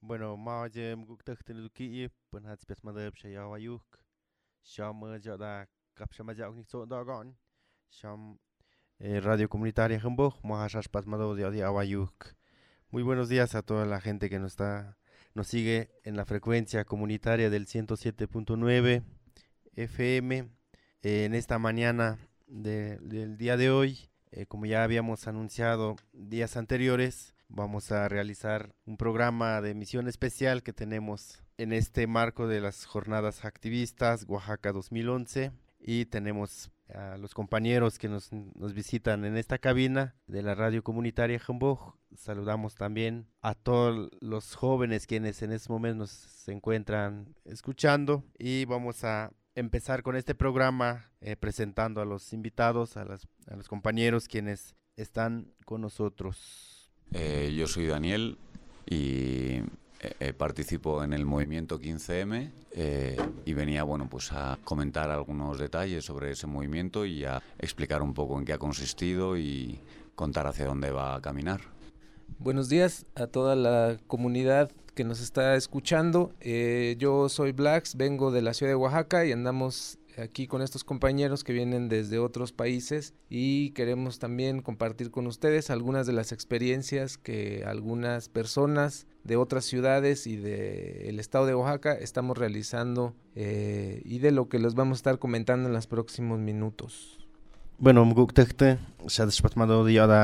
Bueno, maje mguktekten duki pen hat spes madep shaya wayuk. Sham jada kap shama jak nik so dagon. Sham Radio Comunitaria Jumbo, Mohashash Pasmado de Awayuk. Muy buenos días a toda la gente que nos sigue en la frecuencia comunitaria del 107.9 FM. En esta mañana del día de hoy, como ya habíamos anunciado días anteriores, vamos a realizar un programa de emisión especial que tenemos en este marco de las jornadas activistas Oaxaca 2011 y tenemos a los compañeros que nos visitan en esta cabina de la radio comunitaria Jamboj. Saludamos también a todos los jóvenes quienes en este momento nos se encuentran escuchando y vamos a empezar con este programa presentando a los invitados, a los compañeros quienes están con nosotros. Yo soy Daniel y participo en el movimiento 15M y venía pues a comentar algunos detalles sobre ese movimiento y a explicar un poco en qué ha consistido y contar hacia dónde va a caminar. Buenos días a toda la comunidad que nos está escuchando. Yo soy Blacks, vengo de la ciudad de Oaxaca y andamos aquí con estos compañeros que vienen desde otros países y queremos también compartir con ustedes algunas de las experiencias que algunas personas de otras ciudades y del estado de Oaxaca estamos realizando y de lo que les vamos a estar comentando en los próximos minutos. Bueno, mguktekte shadishpatmado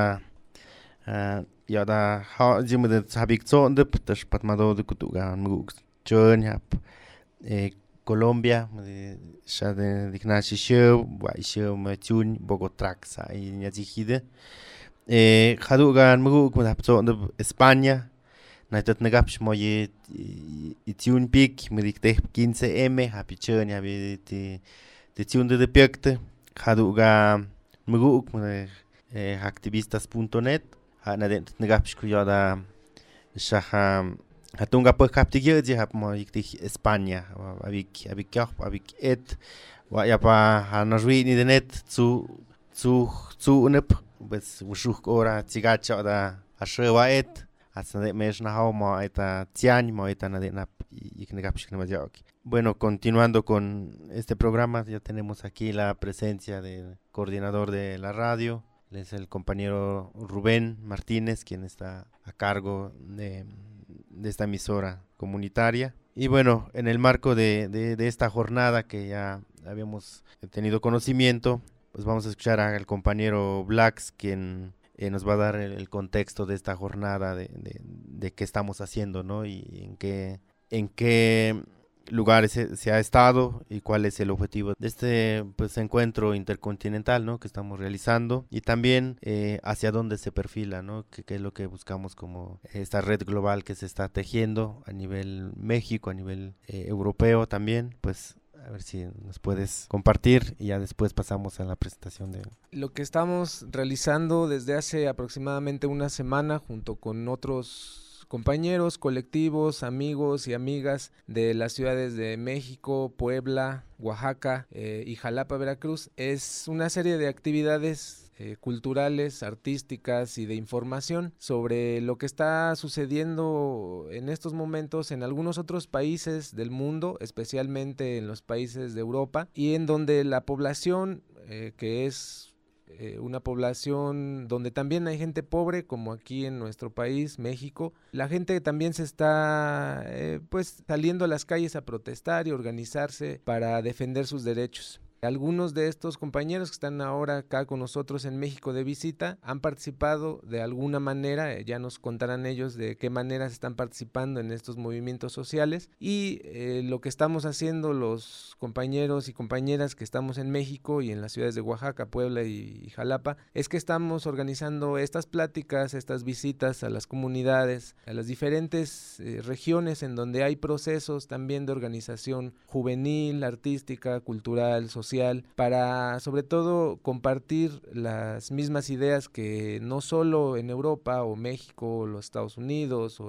yada ha jimde habik tsondep tashpatmado de kutuga mguk chön Colombia, ya de Ignacio Show, Show Machun, Bogotraxa y Nyazihide. Hadugan Muguk with Hapson España, Night Negaps Moye Itun Peak, Medicte 15M, Happy Churn, Happy the Tune de Piacte, Haduga Muguk, activistas.net, Hanadet Negaps Kuyada Shaham. Hatunga pues captigue je hap mo ikti España abik et wa ya pa hanarwi ni denet zu unep bes ushuk ora tigacha da ashwa et asade mesh na haw mo eta tian mo eta na de nap iknegapsh knemajak. Bueno, continuando con este programa, ya tenemos aquí la presencia del coordinador de la radio. Él es el compañero Rubén Martínez, quien está a cargo de esta emisora comunitaria. Y bueno, en el marco de esta jornada que ya habíamos tenido conocimiento, pues vamos a escuchar al compañero Blacks, quien nos va a dar el contexto de esta jornada, de qué estamos haciendo, ¿no? Y en qué lugares se ha estado y cuál es el objetivo de este pues encuentro intercontinental, ¿no? Que estamos realizando y también hacia dónde se perfila, ¿no? Que es lo que buscamos como esta red global que se está tejiendo a nivel México, a nivel europeo también, pues a ver si nos puedes compartir y ya después pasamos a la presentación de lo que estamos realizando desde hace aproximadamente una semana junto con otros compañeros, colectivos, amigos y amigas de las ciudades de México, Puebla, Oaxaca y Jalapa, Veracruz. Es una serie de actividades culturales, artísticas y de información sobre lo que está sucediendo en estos momentos en algunos otros países del mundo, especialmente en los países de Europa, y en donde la población que es una población donde también hay gente pobre, como aquí en nuestro país, México. La gente también se está pues saliendo a las calles a protestar y organizarse para defender sus derechos. Algunos de estos compañeros que están ahora acá con nosotros en México de visita han participado de alguna manera, ya nos contarán ellos de qué maneras están participando en estos movimientos sociales y lo que estamos haciendo los compañeros y compañeras que estamos en México y en las ciudades de Oaxaca, Puebla y Jalapa es que estamos organizando estas pláticas, estas visitas a las comunidades, a las diferentes regiones en donde hay procesos también de organización juvenil, artística, cultural, social, para sobre todo compartir las mismas ideas que no solo en Europa o México o los Estados Unidos o en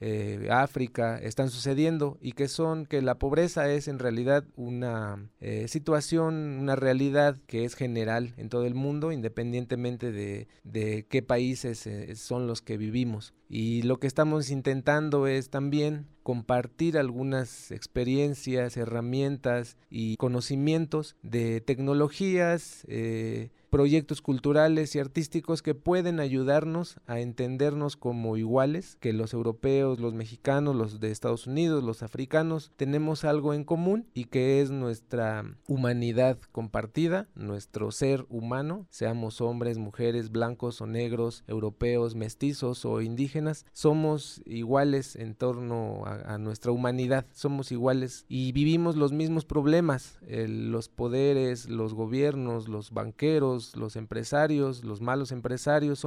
África, están sucediendo y que la pobreza es en realidad una situación, una realidad que es general en todo el mundo, independientemente de qué países son los que vivimos. Y lo que estamos intentando es también compartir algunas experiencias, herramientas y conocimientos de tecnologías, proyectos culturales y artísticos que pueden ayudarnos a entendernos como iguales, que los europeos, los mexicanos, los de Estados Unidos, los africanos, tenemos algo en común y que es nuestra humanidad compartida, nuestro ser humano, seamos hombres, mujeres, blancos o negros, europeos, mestizos o indígenas, somos iguales en torno a nuestra humanidad, somos iguales y vivimos los mismos problemas, los poderes, los gobiernos, los banqueros, los empresarios, los malos empresarios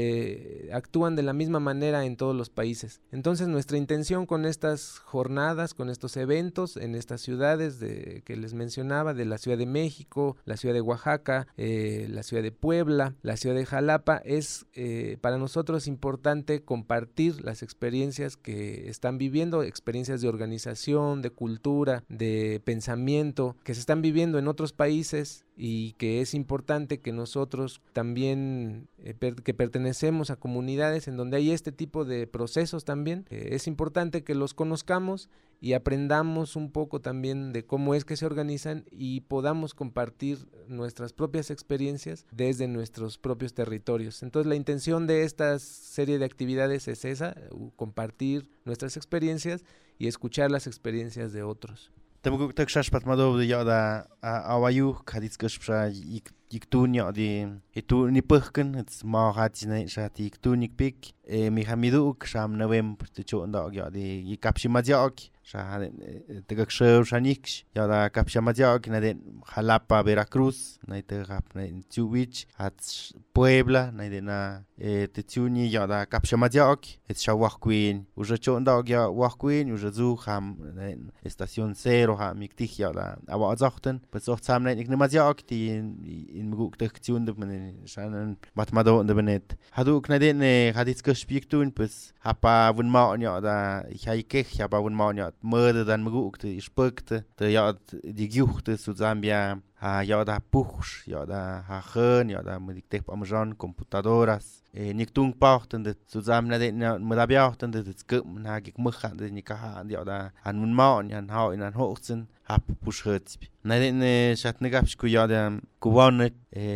actúan de la misma manera en todos los países. Entonces nuestra intención con estas jornadas, con estos eventos en estas ciudades que les mencionaba, de la Ciudad de México, la Ciudad de Oaxaca, la Ciudad de Puebla, la Ciudad de Jalapa, es para nosotros importante compartir las experiencias que están viviendo, experiencias de organización, de cultura, de pensamiento, que se están viviendo en otros países y que es importante que nosotros también que pertenecemos a comunidades en donde hay este tipo de procesos también, es importante que los conozcamos y aprendamos un poco también de cómo es que se organizan y podamos compartir nuestras propias experiencias desde nuestros propios territorios. Entonces la intención de esta serie de actividades es esa, compartir nuestras experiencias y escuchar las experiencias de otros. Tamgu takshash patmadov de yada awayu kadits kashpra yiktunya de itu ni purken it's ma hatsine shati iktunik pik mi hamiduk sham november te chonda ya de yikapshimadiak sha te gakshev shaniksh ya da kapshimadiak na de Jalapa, Veracruz na te rap na Chuwich at Puebla na de na te tuni ya da kapshimadiak it's shawqueen уже chonda ya waqqueen уже zu ham estación 0 ha miktich ya da aber azachten bis auch sam na iknemadiak die in muguk tektion de men shanan matmado de benet hadu knadene hadits gespiktun bis hapa vun ma ja da ich haikech hapa vun ma ja mörder dann muguk de spukte de ja die juchte zu Zambia ja da puch ja da hachen ja da mit tep amjan computadoras niktung pachten de zusammen na madabiachten de skum na gek mukha de nikaha ja da an mun ma ja ha in an hochzen hab puschet na de shat negapsku ja da kuwan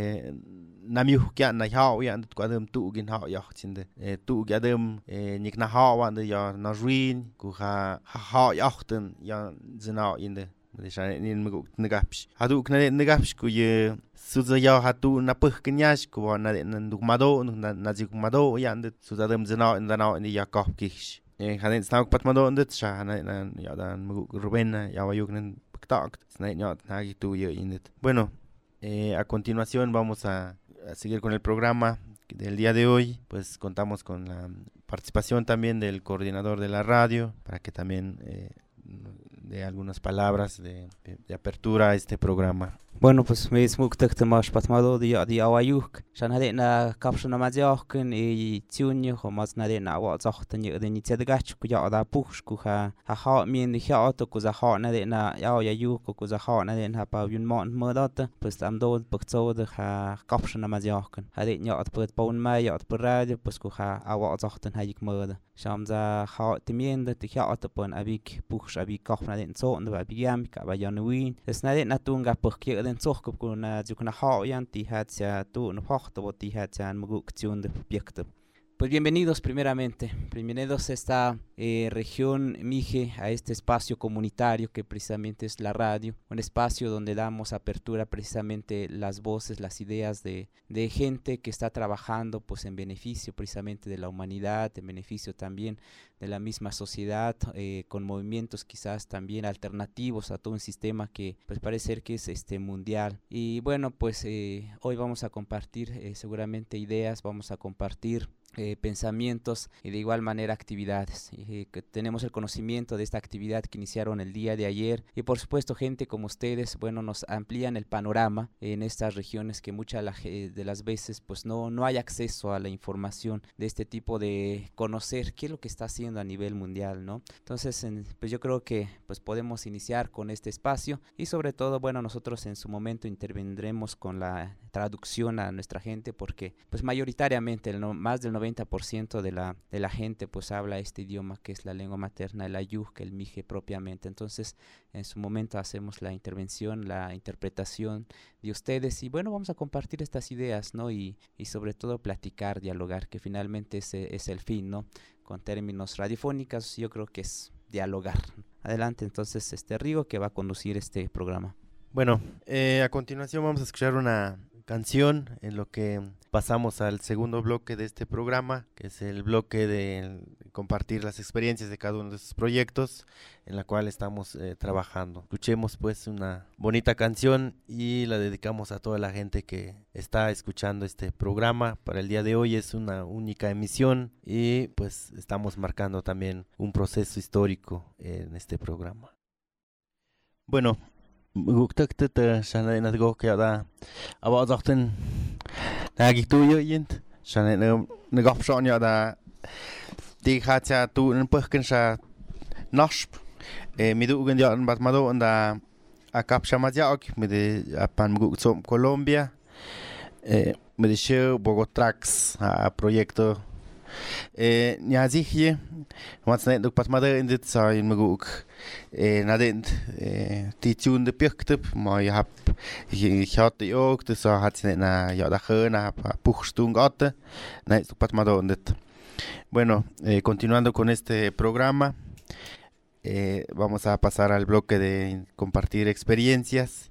namiu kya na hao ya ndu kwadem tu gin hao ya chinde tu gadem nik na hao wa de ya na ruin ku ha yachten ya zena inde de shan in muguk negaps hadu kna negaps ku ye suza ya hatu na puh knyas ku na ndu mado na zik mado ya ndu suza dem zena in na in ya kop kish haden snak pat mado ndu sha na ya dan muguk ruben ya wa yugnen pktakt na ya na tu ye indet bueno a continuación vamos a seguir con el programa del día de hoy, pues contamos con la participación también del coordinador de la radio para que también dé algunas palabras de apertura a este programa. Bueno, pues me smuk más patmado de awayuk, shan hadena kapshuna mazyaken y tsunyo homas nadena wa zachten de nitsedgach ku ya da push ku ha min de ha to ku za ha nadena ya yayuk ku za ha nadena pa yun mon modat pues am do pukzo de ha kapshuna mazyaken hadena at put pon mai at radio pues ku ha awa zachten hayik moda sham za ha timiende de ha at pon abik push abik kapna den so und abik yam ka ba yanuin es nadena tunga pukje den zochkup kuna jukuna ha yanti hatsia tu no hochto boti hatsan muguk tsun de objekto. Pues bienvenidos bienvenidos a esta región Mije, a este espacio comunitario que precisamente es la radio, un espacio donde damos apertura precisamente las voces, las ideas de gente que está trabajando pues en beneficio precisamente de la humanidad, en beneficio también de la misma sociedad, con movimientos quizás también alternativos a todo un sistema que pues parece ser que es mundial. Y bueno, pues hoy vamos a compartir seguramente ideas, vamos a compartir pensamientos y de igual manera actividades. Que tenemos el conocimiento de esta actividad que iniciaron el día de ayer y por supuesto gente como ustedes, bueno, nos amplían el panorama en estas regiones que muchas de las veces pues no hay acceso a la información de este tipo, de conocer qué es lo que está haciendo a nivel mundial, ¿no? Entonces pues yo creo que pues podemos iniciar con este espacio y sobre todo, bueno, nosotros en su momento intervendremos con la traducción a nuestra gente porque pues mayoritariamente más del 90% de la gente pues habla este idioma que es la lengua materna, el ayuk, el mije propiamente. Entonces en su momento hacemos la intervención, la interpretación de ustedes y bueno, vamos a compartir estas ideas, ¿no? Y sobre todo platicar, dialogar, que finalmente ese es el fin, ¿no? Con términos radiofónicos yo creo que es dialogar. Adelante entonces Rigo, que va a conducir este programa. Bueno, a continuación vamos a escuchar una canción en lo que pasamos al segundo bloque de este programa, que es el bloque de compartir las experiencias de cada uno de estos proyectos en la cual estamos trabajando. Escuchemos pues una bonita canción y la dedicamos a toda la gente que está escuchando este programa. Para el día de hoy es una única emisión y pues estamos marcando también un proceso histórico en este programa. Bueno, guktakta shana nadgo kaya aba zakten nagituyo yint shana nagopshon ya da dighacha tu npukkin sha nasp midugen ya bat mado anda akapsha majak mide apan guksom Colombia mide show Bogotrax a proyecto Nyazihje, wat net ook pas maar in dit zou in Maguk nadend die tune de pjuktep, maar je had die ook, dus had ze net na ja dat ge na puchstung atte, net ook pas maar in dit. Bueno, continuando con este programa, vamos a pasar al bloque de compartir experiencias.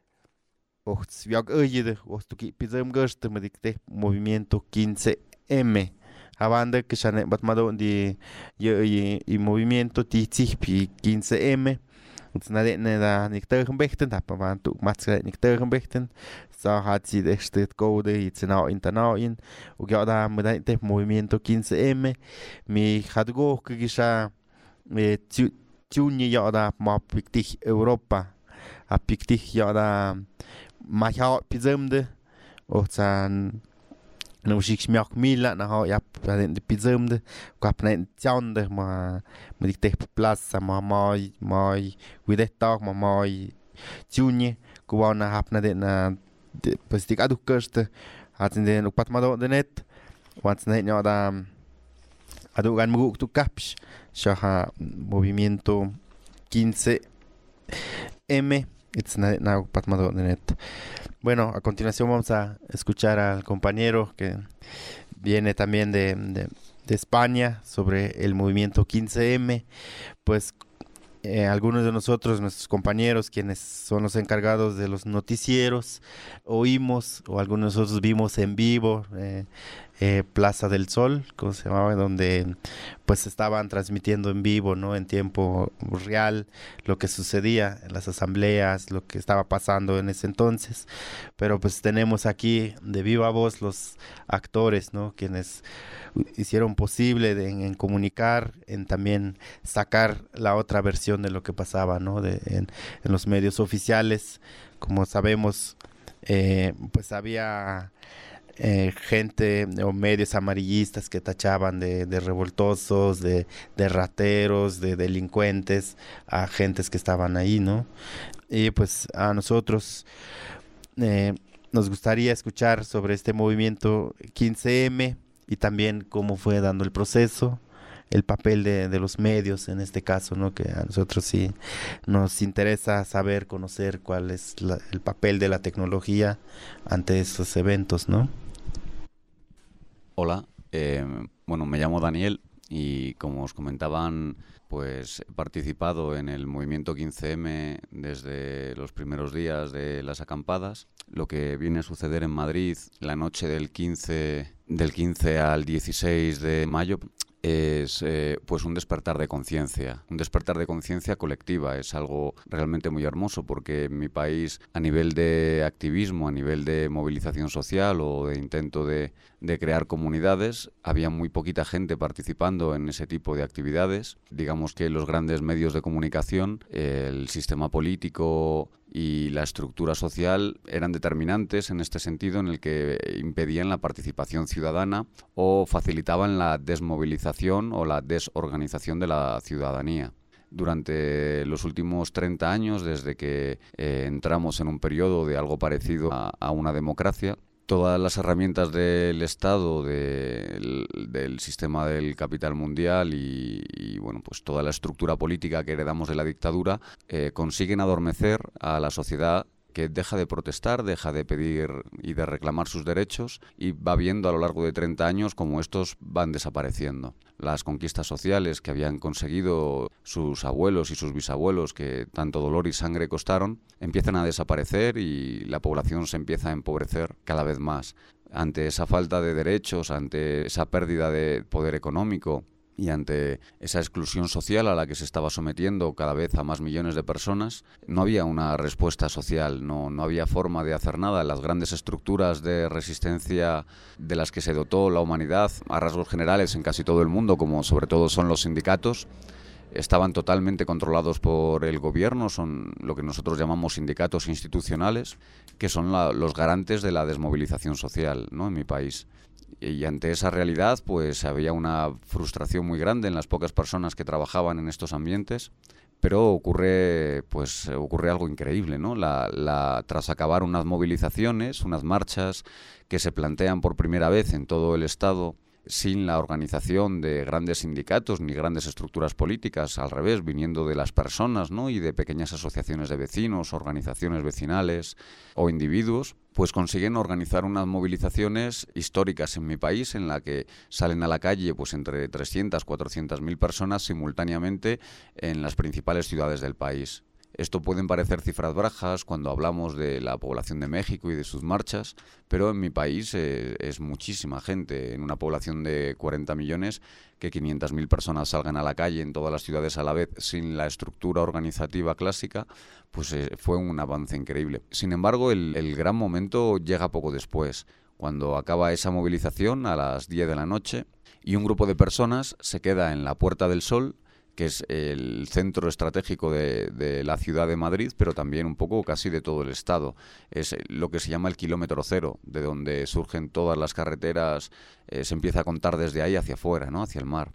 Ocht, oye, ocht, que pidem gusto, me dicté movimiento 15M. A banda que ya batmado de y movimiento TCP 15M. Und nade da nicht tegen bechten, da man tu matze nicht tegen bechten. So hat sie de steht code jetzt now internauin. Und ja da mit dem movimiento 15M. Mi hat go que ya tuni ja da ma piktig Europa. A piktig ja da ma ja pizemde. Und dann no shik smiak mila na ha yap de pizumde kap na tjande ma dik te plaza ma mai widetta ma mai tjuni ko na hap na de na pues dik adu kerste hat in de pat ma de net wat net ja da adu gan mu tu kaps sha movimiento 15M it's na pat ma de net. Bueno, a continuación vamos a escuchar al compañero que viene también de España sobre el movimiento 15M. Pues algunos de nosotros, nuestros compañeros, quienes son los encargados de los noticieros, oímos o algunos de nosotros vimos en vivo Plaza del Sol, como se llamaba, donde pues estaban transmitiendo en vivo, ¿no? En tiempo real lo que sucedía en las asambleas, lo que estaba pasando en ese entonces. Pero pues tenemos aquí de viva voz los actores, ¿no? Quienes hicieron posible en comunicar, en también sacar la otra versión de lo que pasaba, ¿no? En los medios oficiales. Como sabemos, pues había gente o medios amarillistas que tachaban de revoltosos, de rateros, de delincuentes a gentes que estaban ahí, ¿no? Y pues a nosotros nos gustaría escuchar sobre este movimiento 15M y también cómo fue dando el proceso, el papel de los medios en este caso, ¿no? Que a nosotros sí nos interesa saber, conocer cuál es el papel de la tecnología ante estos eventos, ¿no? Hola, bueno, me llamo Daniel y como os comentaban, pues he participado en el movimiento 15M desde los primeros días de las acampadas. Lo que viene a suceder en Madrid la noche del 15 al 16 de mayo es pues un despertar de conciencia colectiva. Es algo realmente muy hermoso, porque en mi país, a nivel de activismo, a nivel de movilización social o de intento de crear comunidades, había muy poquita gente participando en ese tipo de actividades. Digamos que los grandes medios de comunicación, el sistema político y la estructura social eran determinantes en este sentido, en el que impedían la participación ciudadana o facilitaban la desmovilización o la desorganización de la ciudadanía. Durante los últimos 30 años, desde que entramos en un periodo de algo parecido a una democracia, todas las herramientas del Estado, del sistema del capital mundial y bueno, pues toda la estructura política que heredamos de la dictadura consiguen adormecer a la sociedad, que deja de protestar, deja de pedir y de reclamar sus derechos, y va viendo a lo largo de 30 años como estos van desapareciendo. Las conquistas sociales que habían conseguido sus abuelos y sus bisabuelos, que tanto dolor y sangre costaron, empiezan a desaparecer y la población se empieza a empobrecer cada vez más. Ante esa falta de derechos, ante esa pérdida de poder económico y ante esa exclusión social a la que se estaba sometiendo cada vez a más millones de personas, no había una respuesta social, no había forma de hacer nada. Las grandes estructuras de resistencia de las que se dotó la humanidad, a rasgos generales en casi todo el mundo, como sobre todo son los sindicatos, estaban totalmente controlados por el gobierno. Son lo que nosotros llamamos sindicatos institucionales, que son los garantes de la desmovilización social, ¿no?, en mi país. Y ante esa realidad, pues había una frustración muy grande en las pocas personas que trabajaban en estos ambientes, pero ocurre algo increíble, ¿no? Tras acabar unas movilizaciones, unas marchas que se plantean por primera vez en todo el Estado, sin la organización de grandes sindicatos ni grandes estructuras políticas, al revés, viniendo de las personas, ¿no?, y de pequeñas asociaciones de vecinos, organizaciones vecinales o individuos, pues consiguen organizar unas movilizaciones históricas en mi país, en la que salen a la calle pues entre 300 y 400.000 personas simultáneamente en las principales ciudades del país. Esto pueden parecer cifras bajas cuando hablamos de la población de México y de sus marchas, pero en mi país es muchísima gente. En una población de 40 millones, que 500.000 personas salgan a la calle en todas las ciudades a la vez sin la estructura organizativa clásica, pues fue un avance increíble. Sin embargo, el gran momento llega poco después, cuando acaba esa movilización a las 10 de la noche y un grupo de personas se queda en la Puerta del Sol, que es el centro estratégico de la ciudad de Madrid, pero también un poco casi de todo el Estado. Es lo que se llama el kilómetro cero, de donde surgen todas las carreteras, se empieza a contar desde ahí hacia afuera, ¿no?, hacia el mar.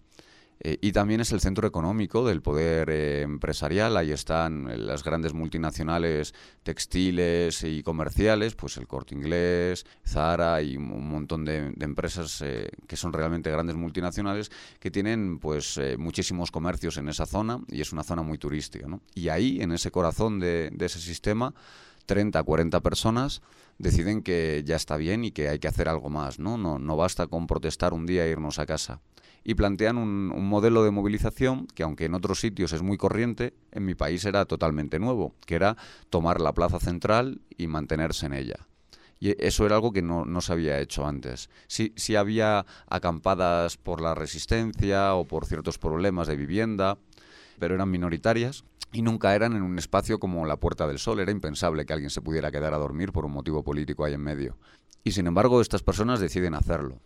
Y también es el centro económico del poder empresarial. Ahí están las grandes multinacionales textiles y comerciales, pues el Corte Inglés, Zara y un montón de empresas que son realmente grandes multinacionales, que tienen pues muchísimos comercios en esa zona, y es una zona muy turística, ¿no? Y ahí, en ese corazón de ese sistema, 30, 40 personas deciden que ya está bien y que hay que hacer algo más, ¿no? No basta con protestar un día e irnos a casa. Y plantean un modelo de movilización que, aunque en otros sitios es muy corriente, en mi país era totalmente nuevo, que era tomar la plaza central y mantenerse en ella. Y eso era algo que no se había hecho antes. Sí había acampadas por la resistencia o por ciertos problemas de vivienda, pero eran minoritarias y nunca eran en un espacio como la Puerta del Sol. Era impensable que alguien se pudiera quedar a dormir por un motivo político ahí en medio. Y sin embargo, estas personas deciden hacerlo,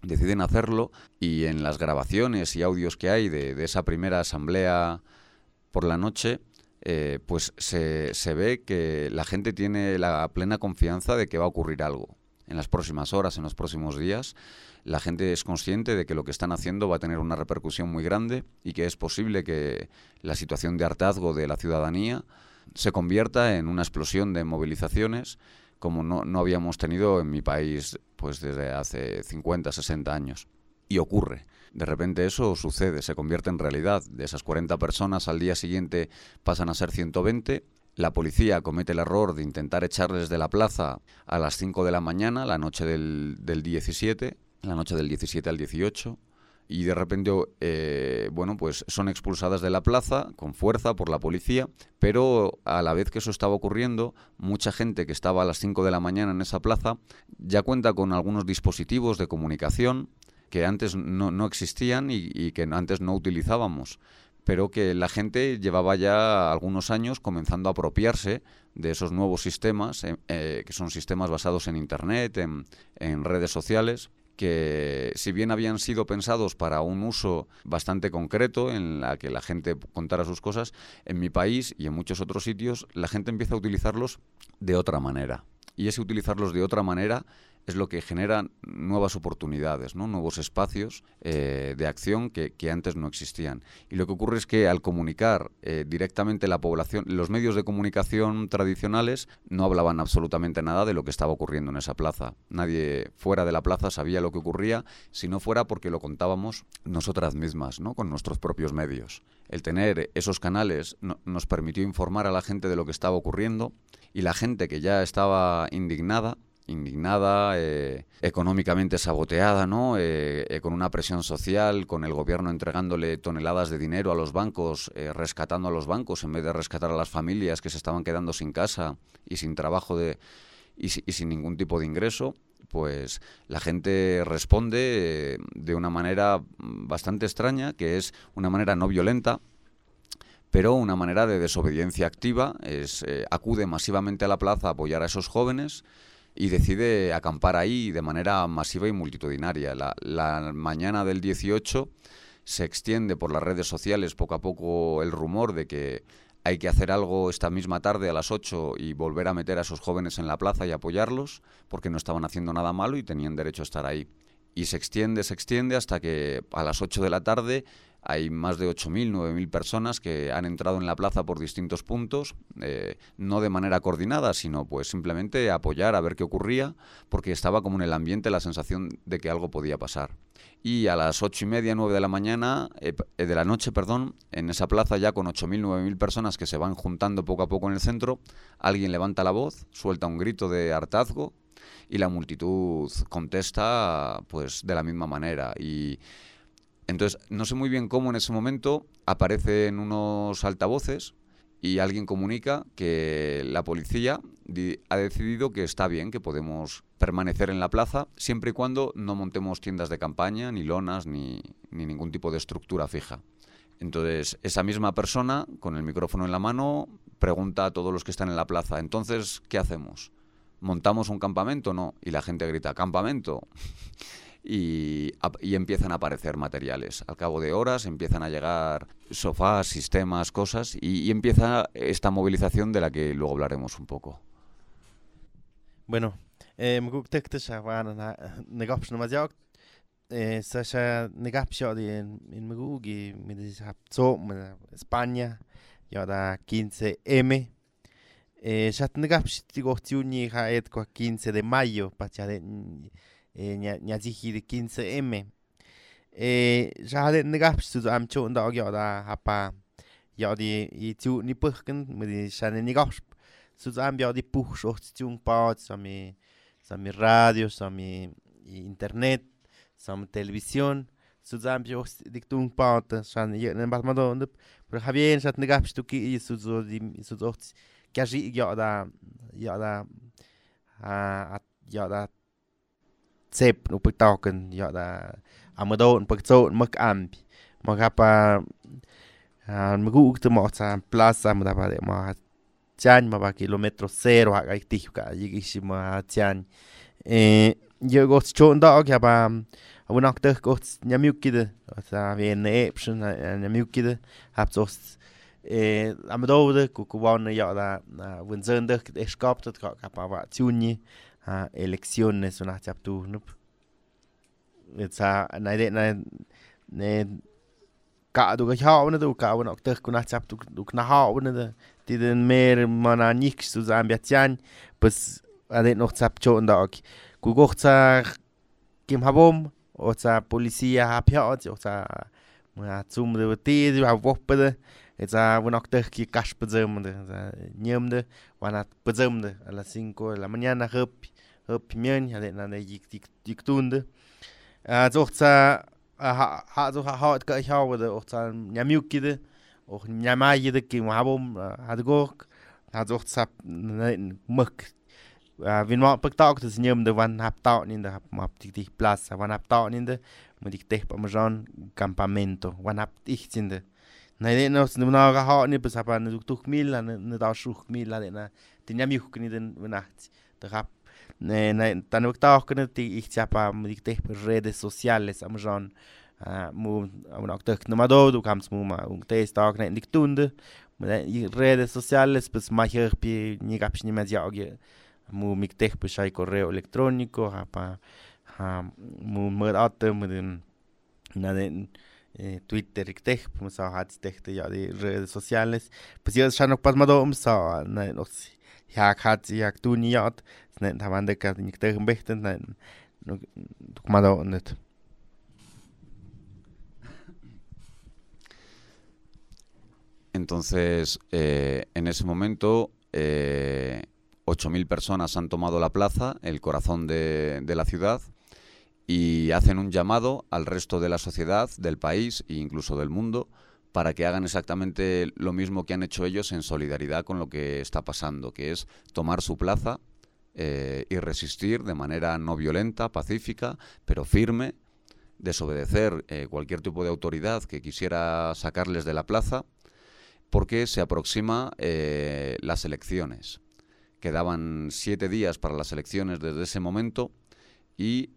y en las grabaciones y audios que hay de esa primera asamblea por la noche, pues se ve que la gente tiene la plena confianza de que va a ocurrir algo. En las próximas horas, en los próximos días, la gente es consciente de que lo que están haciendo va a tener una repercusión muy grande y que es posible que la situación de hartazgo de la ciudadanía se convierta en una explosión de movilizaciones como no habíamos tenido en mi país pues desde hace 50, 60 años. Y ocurre. De repente eso sucede, se convierte en realidad. De esas 40 personas, al día siguiente pasan a ser 120. La policía comete el error de intentar echarles de la plaza a las 5 de la mañana, la noche del 17, la noche del 17 al 18. Y de repente, pues son expulsadas de la plaza con fuerza por la policía, pero a la vez que eso estaba ocurriendo, mucha gente que estaba a las 5 de la mañana en esa plaza ya cuenta con algunos dispositivos de comunicación que antes no existían y que antes no utilizábamos, pero que la gente llevaba ya algunos años comenzando a apropiarse de esos nuevos sistemas, que son sistemas basados en Internet, en redes sociales, que si bien habían sido pensados para un uso bastante concreto en la que la gente contara sus cosas, en mi país y en muchos otros sitios la gente empieza a utilizarlos de otra manera. Y ese utilizarlos de otra manera es lo que genera nuevas oportunidades, ¿no? Nuevos espacios de acción que antes no existían. Y lo que ocurre es que al comunicar directamente la población, los medios de comunicación tradicionales no hablaban absolutamente nada de lo que estaba ocurriendo en esa plaza. Nadie fuera de la plaza sabía lo que ocurría, si no fuera porque lo contábamos nosotras mismas, ¿no? Con nuestros propios medios. El tener esos canales nos permitió informar a la gente de lo que estaba ocurriendo, y la gente que ya estaba indignada, económicamente saboteada, ¿no? Con una presión social, con el gobierno entregándole toneladas de dinero a los bancos, rescatando a los bancos en vez de rescatar a las familias que se estaban quedando sin casa y sin trabajo y sin ningún tipo de ingreso, pues la gente responde de una manera bastante extraña, que es una manera no violenta, pero una manera de desobediencia activa. Acude masivamente a la plaza a apoyar a esos jóvenes y decide acampar ahí de manera masiva y multitudinaria. La mañana del 18 se extiende por las redes sociales poco a poco el rumor de que hay que hacer algo esta misma tarde a las 8 y volver a meter a esos jóvenes en la plaza y apoyarlos, porque no estaban haciendo nada malo y tenían derecho a estar ahí. Y se extiende hasta que a las 8 de la tarde hay más de 8.000, 9.000 personas que han entrado en la plaza por distintos puntos, no de manera coordinada, sino pues simplemente a apoyar, a ver qué ocurría, porque estaba como en el ambiente la sensación de que algo podía pasar. Y a las 8:30, 9 de la noche, en esa plaza ya con 8.000, 9.000 personas que se van juntando poco a poco en el centro, alguien levanta la voz, suelta un grito de hartazgo y la multitud contesta pues de la misma manera. Y entonces, no sé muy bien cómo en ese momento aparecen unos altavoces y alguien comunica que la policía ha decidido que está bien, que podemos permanecer en la plaza siempre y cuando no montemos tiendas de campaña, ni lonas, ni ningún tipo de estructura fija. Entonces, esa misma persona, con el micrófono en la mano, pregunta a todos los que están en la plaza: entonces, ¿qué hacemos? ¿Montamos un campamento? No. Y la gente grita: ¿campamento? Y empiezan a aparecer materiales. Al cabo de horas empiezan a llegar sofás, sistemas, cosas, y empieza esta movilización de la que luego hablaremos un poco. Bueno, magugtektes van negapsh no mazjak sasha negapsh in magugi mit so España ya da 15M shat negapsh tigochuni ha et 15 de mayo pacha de ñaziji de 15M ja de negapsh su am cho nda ya da hapa ya di tu ni puchen mit shane negapsh su am ya di puch chung pat sami radio, sami internet, sami televisión, su am ya diktung pat shane ye ne batmado pero Javier shat negapsh tu ki su kaji ya da sep no pektaken ya da amado pekto mak ambi magapa magu te mo sa plaza ma ba de ma chan ma ba kilómetro cero ha ikti ka yigishima chan yo go chon da ya ba abunak te go nyamukide sa bien epschen nyamukide habs amado de kuwan ya da wunzen de eskapt ka pa tuni elecciones una chaptu nup etsa naide ne ka du gahaune du ka una okter kuna chaptu du na haune de den mer mana nix zu ambiatian pues ade noch chapcho ndak ku gochtsa kim habom otsa policia hapia otsa ma zum de ti ha wopede etsa una okter ki kaspezem de nyemde wana pezem de a las 5 de la mañana opinion ade na diktunde zochtsa ha so hat ka ich habe de otsa nyamukide och nyamaide ki habom hat gok hat zochtsa mak วินมอปักตอกถึงยมเดวันฮับตอกนี่นะครับมาที่พลาสวันฮับตอกนี่เดมันดิเตะประมาณcampamento วันฮับอีกจินเดในเรื่องนู้นก็เขานี่เป็นสถาบันทุกมิลละในดาวสุกมิลละเนี่ยนะที่ยังมีคนนี้เดินวันนัดนะครับในตอนนี้ก็ต้องกันที่อีกจะพามันดิเตะเป็น redes sociales ประมาณมูมันออกจากนู้นมาดูคำสมมุติมาเตะสตอกในดิกตุนเดมัน redes sociales เป็นสมัยเปียนี่กับนี่มาเจาะเยอะมูมิกเตะเป็นใช้ correo electrónico มูเมื่อเอาเติมมันนั่นTwitter teh pues hat teh ja die redes sociales pues ja schon noch pas mal da so nein noch ja hat ja du nie hat nein haben da gar nicht teh bechten nein noch mal da nicht Entonces en ese momento 8.000 personas han tomado la plaza, el corazón de la ciudad, y hacen un llamado al resto de la sociedad, del país e incluso del mundo para que hagan exactamente lo mismo que han hecho ellos en solidaridad con lo que está pasando, que es tomar su plaza y resistir de manera no violenta, pacífica, pero firme, desobedecer cualquier tipo de autoridad que quisiera sacarles de la plaza, porque se aproxima las elecciones. Quedaban 7 días para las elecciones desde ese momento y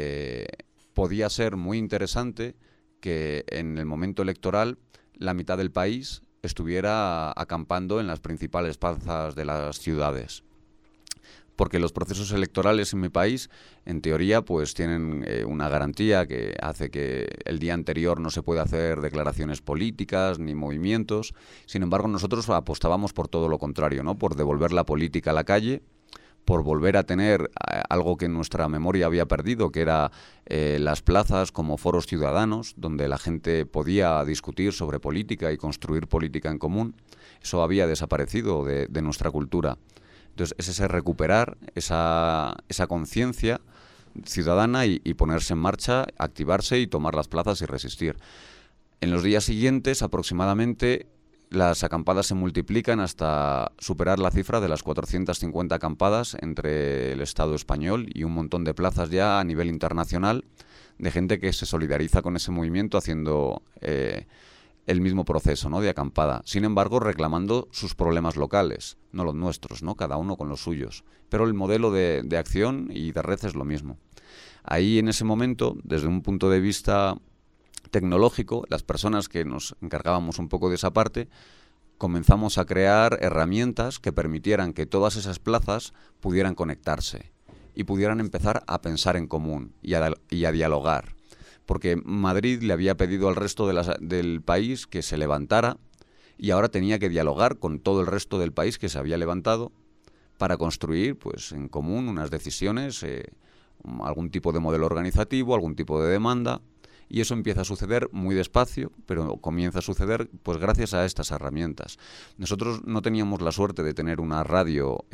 podía ser muy interesante que en el momento electoral la mitad del país estuviera acampando en las principales plazas de las ciudades. Porque los procesos electorales en mi país, en teoría, pues tienen una garantía que hace que el día anterior no se puede hacer declaraciones políticas ni movimientos. Sin embargo, nosotros apostábamos por todo lo contrario, ¿no? Por devolver la política a la calle, por volver a tener algo que en nuestra memoria había perdido, que era las plazas como foros ciudadanos, donde la gente podía discutir sobre política y construir política en común. Eso había desaparecido de nuestra cultura. Entonces, es ese recuperar esa conciencia ciudadana y ponerse en marcha, activarse y tomar las plazas y resistir. En los días siguientes, aproximadamente, las acampadas se multiplican hasta superar la cifra de las 450 acampadas entre el Estado español y un montón de plazas ya a nivel internacional de gente que se solidariza con ese movimiento haciendo el mismo proceso, ¿no?, de acampada. Sin embargo, reclamando sus problemas locales, no los nuestros, ¿no?, cada uno con los suyos. Pero el modelo de acción y de red es lo mismo. Ahí, en ese momento, desde un punto de vista tecnológico, las personas que nos encargábamos un poco de esa parte, comenzamos a crear herramientas que permitieran que todas esas plazas pudieran conectarse y pudieran empezar a pensar en común y a dialogar. Porque Madrid le había pedido al resto del país que se levantara y ahora tenía que dialogar con todo el resto del país que se había levantado para construir, pues, en común unas decisiones, algún tipo de modelo organizativo, algún tipo de demanda. Y eso empieza a suceder muy despacio, pero comienza a suceder pues gracias a estas herramientas. Nosotros no teníamos la suerte de tener una radio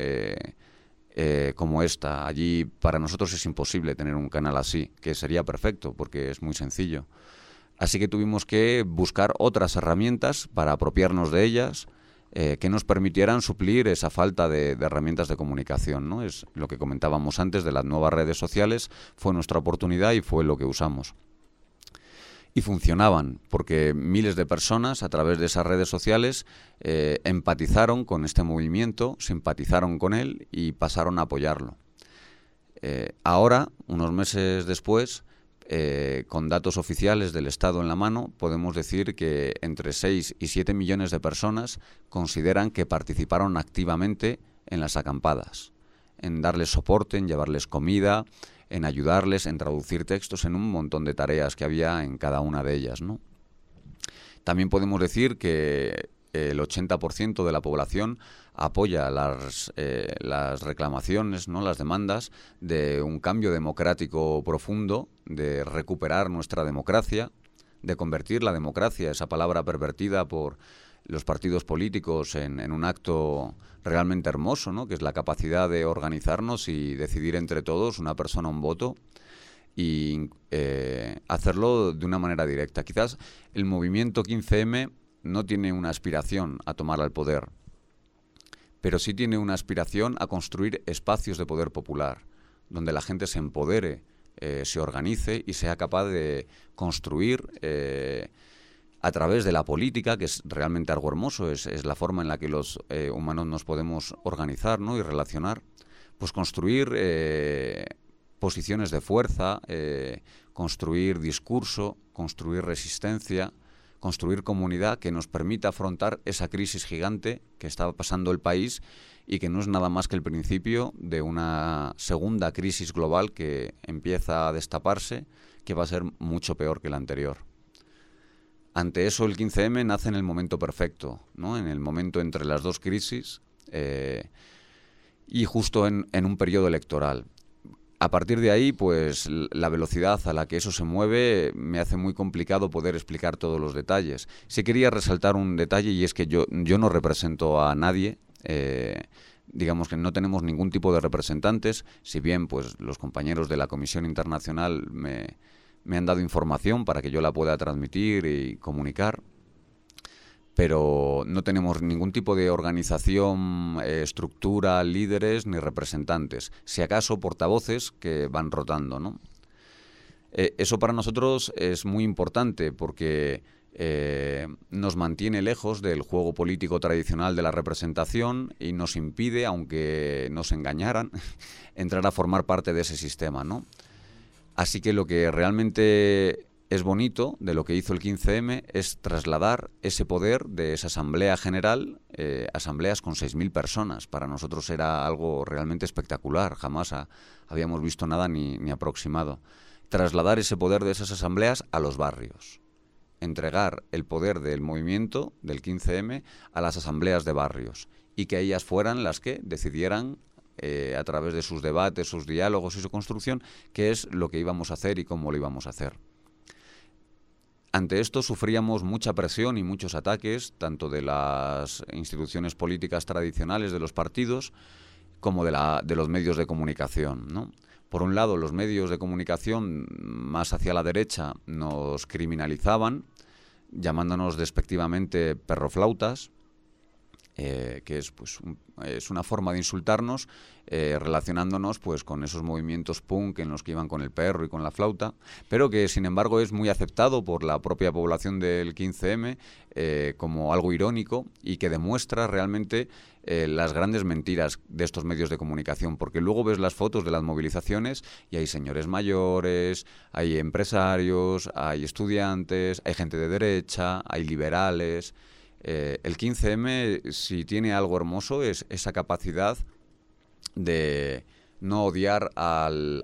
como esta. Allí para nosotros es imposible tener un canal así, que sería perfecto porque es muy sencillo. Así que tuvimos que buscar otras herramientas para apropiarnos de ellas, que nos permitieran suplir esa falta de herramientas de comunicación, ¿no? Es lo que comentábamos antes de las nuevas redes sociales, fue nuestra oportunidad y fue lo que usamos. Y funcionaban, porque miles de personas a través de esas redes sociales empatizaron con este movimiento, simpatizaron con él y pasaron a apoyarlo. Ahora, unos meses después, con datos oficiales del Estado en la mano, podemos decir que entre 6 y 7 millones de personas consideran que participaron activamente en las acampadas, en darles soporte, en llevarles comida, en ayudarles, en traducir textos, en un montón de tareas que había en cada una de ellas, ¿no? También podemos decir que el 80% de la población apoya las reclamaciones, ¿no?, las demandas de un cambio democrático profundo, de recuperar nuestra democracia, de convertir la democracia, esa palabra pervertida por los partidos políticos, en un acto realmente hermoso, ¿no?, que es la capacidad de organizarnos y decidir entre todos, una persona, un voto, y hacerlo de una manera directa. Quizás el movimiento 15M no tiene una aspiración a tomar el poder, pero sí tiene una aspiración a construir espacios de poder popular, donde la gente se empodere, se organice y sea capaz de construir a través de la política, que es realmente algo hermoso, es la forma en la que los humanos nos podemos organizar, ¿no? Y relacionar, pues construir posiciones de fuerza, construir discurso, construir resistencia, construir comunidad que nos permita afrontar esa crisis gigante que está pasando el país y que no es nada más que el principio de una segunda crisis global que empieza a destaparse, que va a ser mucho peor que la anterior. Ante eso, el 15M nace en el momento perfecto, ¿no? En el momento entre las dos crisis y justo en un periodo electoral. A partir de ahí, pues la velocidad a la que eso se mueve me hace muy complicado poder explicar todos los detalles. Sí quería resaltar un detalle, y es que yo no represento a nadie. Digamos que no tenemos ningún tipo de representantes, si bien pues los compañeros de la Comisión Internacional me han dado información para que yo la pueda transmitir y comunicar. Pero no tenemos ningún tipo de organización, estructura, líderes ni representantes. Si acaso portavoces que van rotando, ¿no? Eso para nosotros es muy importante porque nos mantiene lejos del juego político tradicional de la representación y nos impide, aunque nos engañaran, entrar a formar parte de ese sistema, ¿no? Así que lo que realmente es bonito de lo que hizo el 15M es trasladar ese poder de esa asamblea general, asambleas con 6.000 personas. Para nosotros era algo realmente espectacular, jamás habíamos visto nada ni aproximado. Trasladar ese poder de esas asambleas a los barrios. Entregar el poder del movimiento, del 15M, a las asambleas de barrios y que ellas fueran las que decidieran a través de sus debates, sus diálogos y su construcción, qué es lo que íbamos a hacer y cómo lo íbamos a hacer. Ante esto sufríamos mucha presión y muchos ataques, tanto de las instituciones políticas tradicionales de los partidos como de los medios de comunicación, ¿no? Por un lado, los medios de comunicación más hacia la derecha nos criminalizaban, llamándonos despectivamente perroflautas, que es pues es una forma de insultarnos, relacionándonos pues con esos movimientos punk en los que iban con el perro y con la flauta, pero que sin embargo es muy aceptado por la propia población del 15M como algo irónico y que demuestra realmente las grandes mentiras de estos medios de comunicación, porque luego ves las fotos de las movilizaciones y hay señores mayores, hay empresarios, hay estudiantes, hay gente de derecha, hay liberales. El 15M, si tiene algo hermoso, es esa capacidad de no odiar al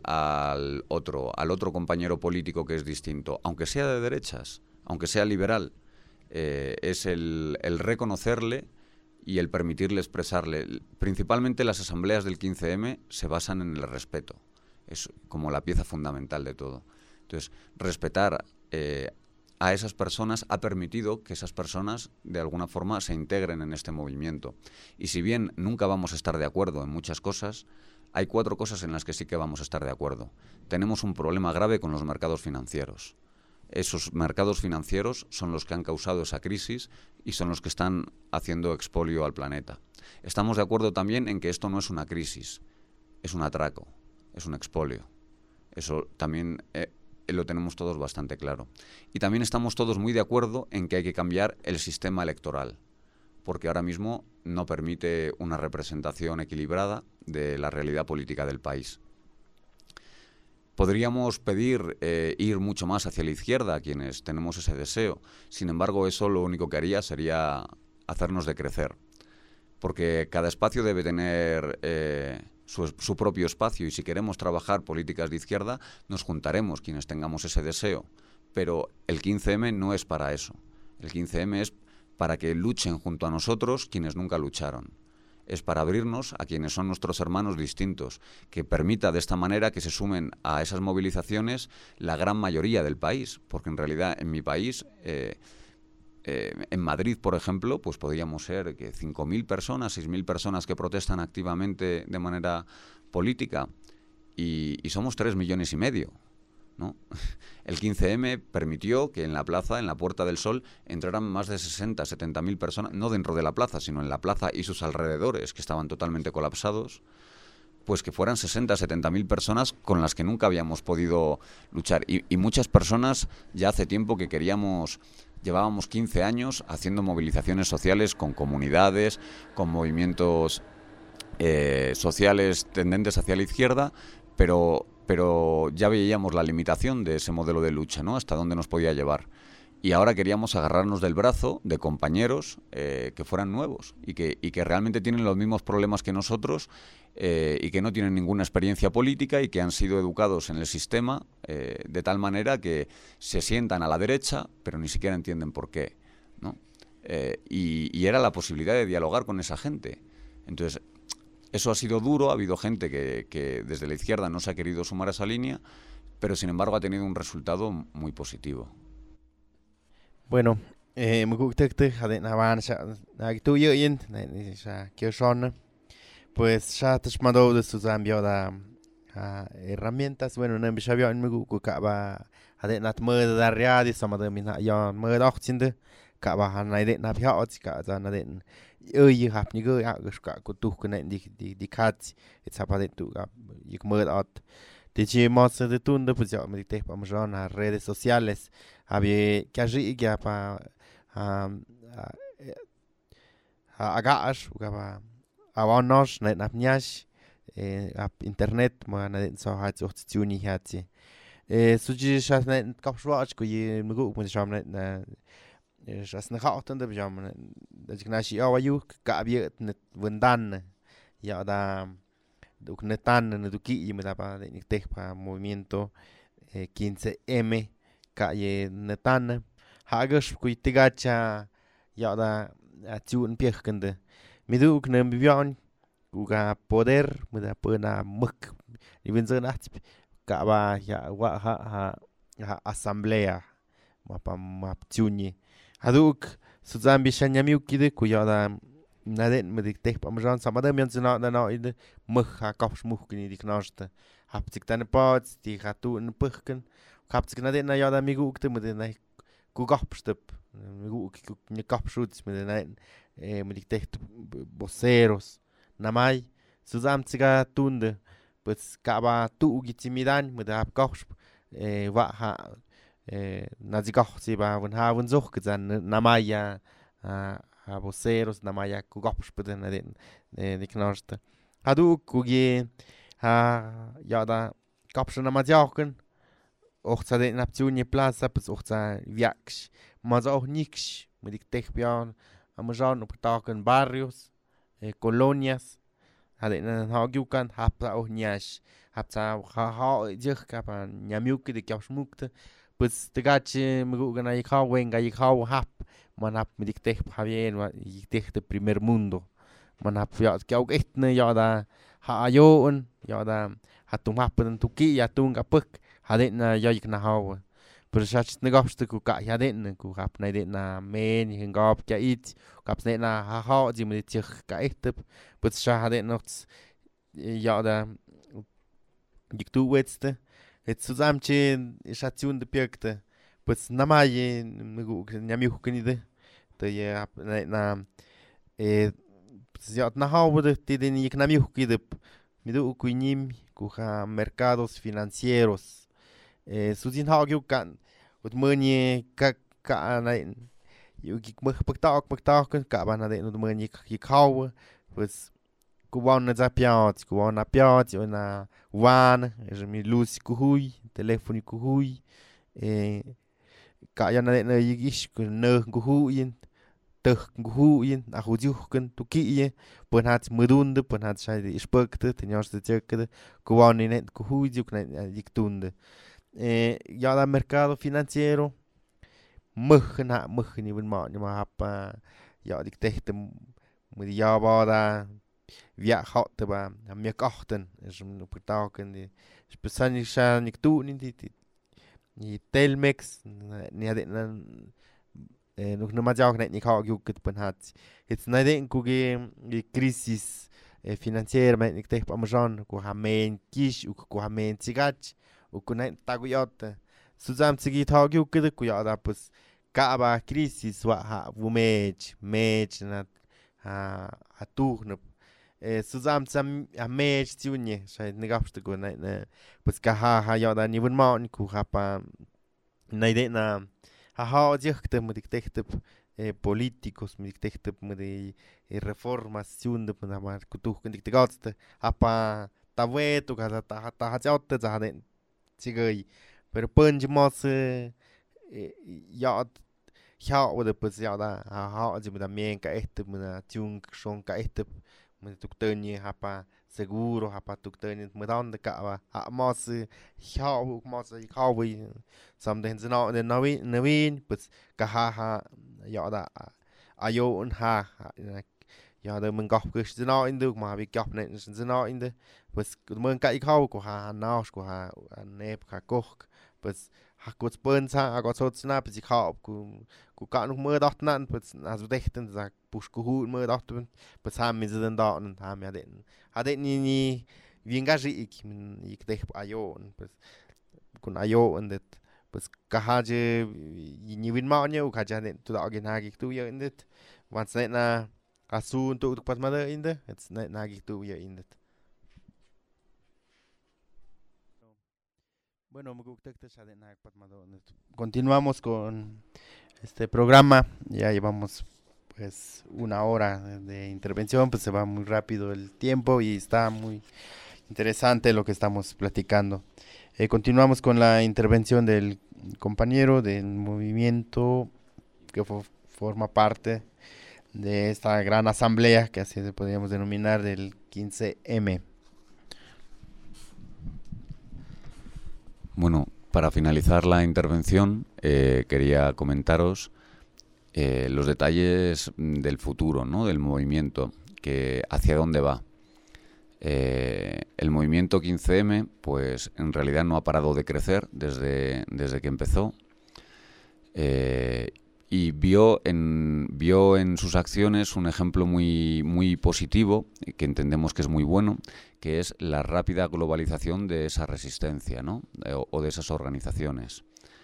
otro compañero político que es distinto, aunque sea de derechas, aunque sea liberal. Es el reconocerle y el permitirle expresarle. Principalmente las asambleas del 15M se basan en el respeto, es como la pieza fundamental de todo. Entonces, respetar a esas personas ha permitido que esas personas de alguna forma se integren en este movimiento. Y si bien nunca vamos a estar de acuerdo en muchas cosas, hay 4 cosas en las que sí que vamos a estar de acuerdo. Tenemos un problema grave con los mercados financieros. Esos mercados financieros son los que han causado esa crisis y son los que están haciendo expolio al planeta. Estamos de acuerdo también en que esto no es una crisis, es un atraco, es un expolio. Eso también lo tenemos todos bastante claro. Y también estamos todos muy de acuerdo en que hay que cambiar el sistema electoral, porque ahora mismo no permite una representación equilibrada de la realidad política del país. Podríamos pedir ir mucho más hacia la izquierda a quienes tenemos ese deseo. Sin embargo, eso lo único que haría sería hacernos decrecer, porque cada espacio debe tener su propio espacio, y si queremos trabajar políticas de izquierda, nos juntaremos quienes tengamos ese deseo. Pero el 15M no es para eso. El 15M es para que luchen junto a nosotros quienes nunca lucharon. Es para abrirnos a quienes son nuestros hermanos distintos, que permita de esta manera que se sumen a esas movilizaciones la gran mayoría del país, porque en realidad en mi país, en Madrid, por ejemplo, pues podríamos ser que 5.000 personas, 6.000 personas que protestan activamente de manera política, y somos 3,5 millones. ¿no? El 15M permitió que en la plaza, en la Puerta del Sol, entraran más de 60, 70.000 personas, no dentro de la plaza, sino en la plaza y sus alrededores, que estaban totalmente colapsados, pues que fueran 60, 70.000 personas con las que nunca habíamos podido luchar. Y muchas personas ya hace tiempo que llevábamos 15 años haciendo movilizaciones sociales con comunidades, con movimientos sociales tendentes hacia la izquierda, pero ya veíamos la limitación de ese modelo de lucha, ¿no? Hasta dónde nos podía llevar. Y ahora queríamos agarrarnos del brazo de compañeros que fueran nuevos y que realmente tienen los mismos problemas que nosotros y que no tienen ninguna experiencia política y que han sido educados en el sistema de tal manera que se sientan a la derecha, pero ni siquiera entienden por qué, ¿no? Y era la posibilidad de dialogar con esa gente. Entonces, eso ha sido duro, ha habido gente que desde la izquierda no se ha querido sumar a esa línea, pero sin embargo ha tenido un resultado muy positivo. Bueno, me gusta que pues ya te mandó de sus herramientas. Bueno, no me sabía en me gusta que nat mơ da radio sama de mina ya mơ doch cinde ka ba han ide na bia ot ka za na den you hab ni go ya ka ko tu ko di kat it's apa de tu ga ik mơ ot de che mas de tun de pues ya me te pa mo na redes sociales había que allí ya pa agash ga ba awanos na napniash ap internet ma na den so hat so tuni hat suji shasne kapshwach ko ye mgu mo shamne na shasne khauten de jamne de gnashi awayu ka bi net vendan ya da duk netan ne duki me da pa de tek pa movimiento 15M ka ye netan hagas ku tigacha ya da atun piekende mi duk ne bian ku ga poder me da pena muk ni venzen at ka ba ya wa ha asamblea map tuni haduk su zambi shanyami ukide ku ya da na den me dik tek pam jan sama da men zna na ide muk ha kapsh muk ni dik nashte hab tik tan pot di hatu n pukken hab tik na den na ya da mi gu ukte me den ku kapstep mi gu ni kapshuts me den me dik tek voceros na mai su zam tsiga tunde pues kaba tu gitimidan mit der abkoch wa ha nazikoch si ba von ha von such gezan namaya ha voceros namaya ku gopsch beden den de knarste hadu ku ge ha ja da kapsch na majochen och za den option plaza pues och za viaks mas auch nix mit dik techbian am jan op tagen barrios colonias hade na hagyukan hapta auch nyash hapta ha jech kapa nyamyuk de kapshmukte pues de gache mgu gana ikha wenga ikha hap man hap mit dik tech havien wa dik de primer mundo man hap ja auch etne ja da ha ayon ja da hatum happen tuki ja tunga puk hade na ja ikna hawa pero shach negopste ku ka ja den ku hap na den na men hingap ja it kaps net na ha ji mit sich ka etep but sha hade noch ja da dik tu wetste et zusamche station de pirkte but na mai mgu nyami hukenide de ja na ja na hawa de den ik nami hukide midu ku nim ku ha mercados financieros suzin ha gyukan ut mönje ka na yu gik muktak ka ba na de ut mönje kau pues ku wan na zapiat ku wan na piat na wan mi luz ku hui telefoni ku hui ka ya na de yigish ku ne ku huin tug ku huin a hujuken tu ki pon hat mudunde pon hat sai de spukte tenjas de tjekde ku wan ni net ku hui juk na diktunde ja da mercado financiero mugni ben ma ni ma hap ja dik techte mit ja ba da via hat ba am mir achten is no portaken die speziell sha nik tu ni telmex ni ade noch no ma ja net ni ha gukit ben hat jetzt na den ku ge crisis financiera mit nik tech am jan ku ha men kish ku ha men tsigat ukuna taguyota suzam tsigi thagi ukida kuyada pues kaba crisis wa ha vumej na hatuhnep suzam tsam a mej tiunye shay negapste go na pues ha yada ni bun maun ku hapa na ide na ha jekte mudiktekte políticos mudiktekte mudi reformas siunde na ma kutuh kendikte gatste hapa tawetu kada ta jaute zade chigay pero punj mos yad de pues yada ha jimda mien ka muna chung shon ka muna tukteni hapa seguro hapa tukteni mudan de ka mos hawi samden zna de navin pues ka ha yada ayo un ja de men gaf zna in de ma vi gaf net zna in de pues men ka ko ha naus ko ha nep ka koch pues ha gut spön sa got so zna bis ich hab ku ka noch mer dacht nan pues also dechten sag busch hu mer dacht pues haben wir den da und haben ja den hat ni wie ich dech ayo pues kun ayo und det pues ka ha je ni win ma ne ka ja net tu da gen ha tu je in det was net na asu tu pas ma in det jetzt net na tu je in det. Bueno, continuamos con este programa. Ya llevamos pues 1 hora de intervención, pues se va muy rápido el tiempo y está muy interesante lo que estamos platicando. Continuamos con la intervención del compañero del movimiento que forma parte de esta gran asamblea, que así se podríamos denominar, del 15M. Bueno, para finalizar la intervención, quería comentaros los detalles del futuro, ¿no? Del movimiento, que hacia dónde va. El movimiento 15M, pues en realidad no ha parado de crecer desde que empezó, y vio en sus acciones un ejemplo muy positivo, que entendemos que es muy bueno, que es la rápida globalización de esa resistencia, ¿no? o de esas organizaciones.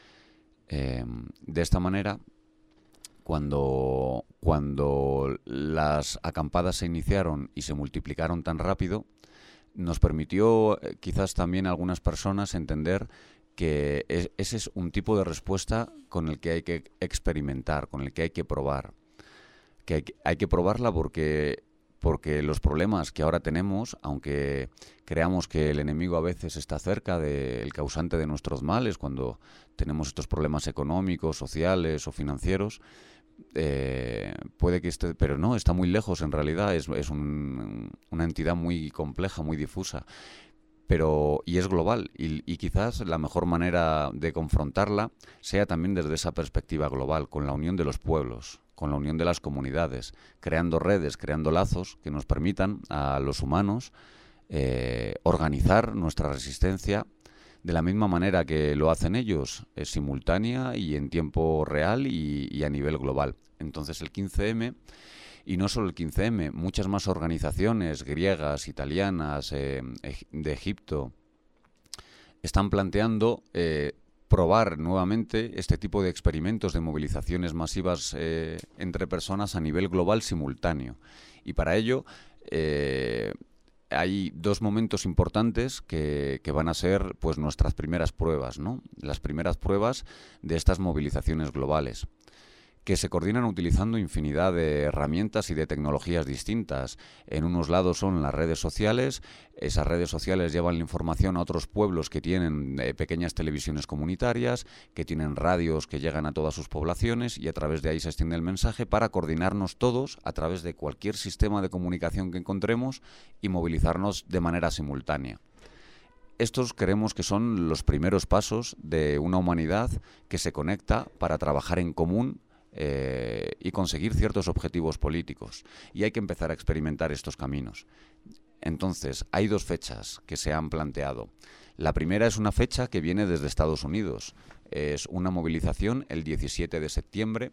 De esta manera, cuando las acampadas se iniciaron y se multiplicaron tan rápido, nos permitió quizás también a algunas personas entender que ese es un tipo de respuesta con el que hay que experimentar, con el que hay que probar. Que hay que probarla porque los problemas que ahora tenemos, aunque creamos que el enemigo a veces está cerca del causante de nuestros males, cuando tenemos estos problemas económicos, sociales o financieros, puede que esté, pero no, está muy lejos en realidad, es una entidad muy compleja, muy difusa. Y es global, y quizás la mejor manera de confrontarla sea también desde esa perspectiva global, con la unión de los pueblos, con la unión de las comunidades, creando redes, creando lazos que nos permitan a los humanos organizar nuestra resistencia de la misma manera que lo hacen ellos, simultánea y en tiempo real y a nivel global. Entonces el 15M... Y no solo el 15M, muchas más organizaciones griegas, italianas, de Egipto, están planteando probar nuevamente este tipo de experimentos de movilizaciones masivas entre personas a nivel global simultáneo. Y para ello hay 2 momentos importantes que van a ser pues nuestras primeras pruebas, ¿no? Las primeras pruebas de estas movilizaciones globales, que se coordinan utilizando infinidad de herramientas y de tecnologías distintas. En unos lados son las redes sociales, esas redes sociales llevan la información a otros pueblos que tienen pequeñas televisiones comunitarias, que tienen radios que llegan a todas sus poblaciones, y a través de ahí se extiende el mensaje para coordinarnos todos a través de cualquier sistema de comunicación que encontremos y movilizarnos de manera simultánea. Estos creemos que son los primeros pasos de una humanidad que se conecta para trabajar en común y conseguir ciertos objetivos políticos, y hay que empezar a experimentar estos caminos. Entonces, hay 2 fechas que se han planteado. La primera es una fecha que viene desde Estados Unidos. Es una movilización el 17 de septiembre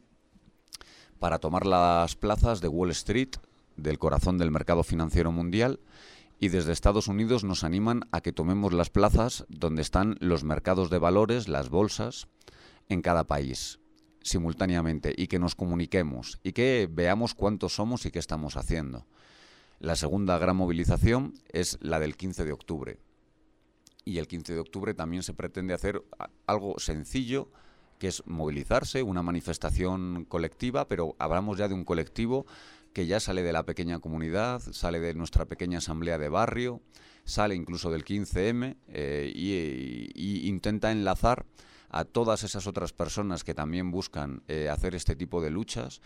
para tomar las plazas de Wall Street, del corazón del mercado financiero mundial, Y desde Estados Unidos nos animan a que tomemos las plazas donde están los mercados de valores, las bolsas, en cada país, simultáneamente, y que nos comuniquemos y que veamos cuántos somos y qué estamos haciendo. La segunda gran movilización es la del 15 de octubre. Y el 15 de octubre también se pretende hacer algo sencillo, que es movilizarse, una manifestación colectiva, pero hablamos ya de un colectivo que ya sale de la pequeña comunidad, sale de nuestra pequeña asamblea de barrio, sale incluso del 15M y intenta enlazar a todas esas otras personas que también buscan hacer este tipo de luchas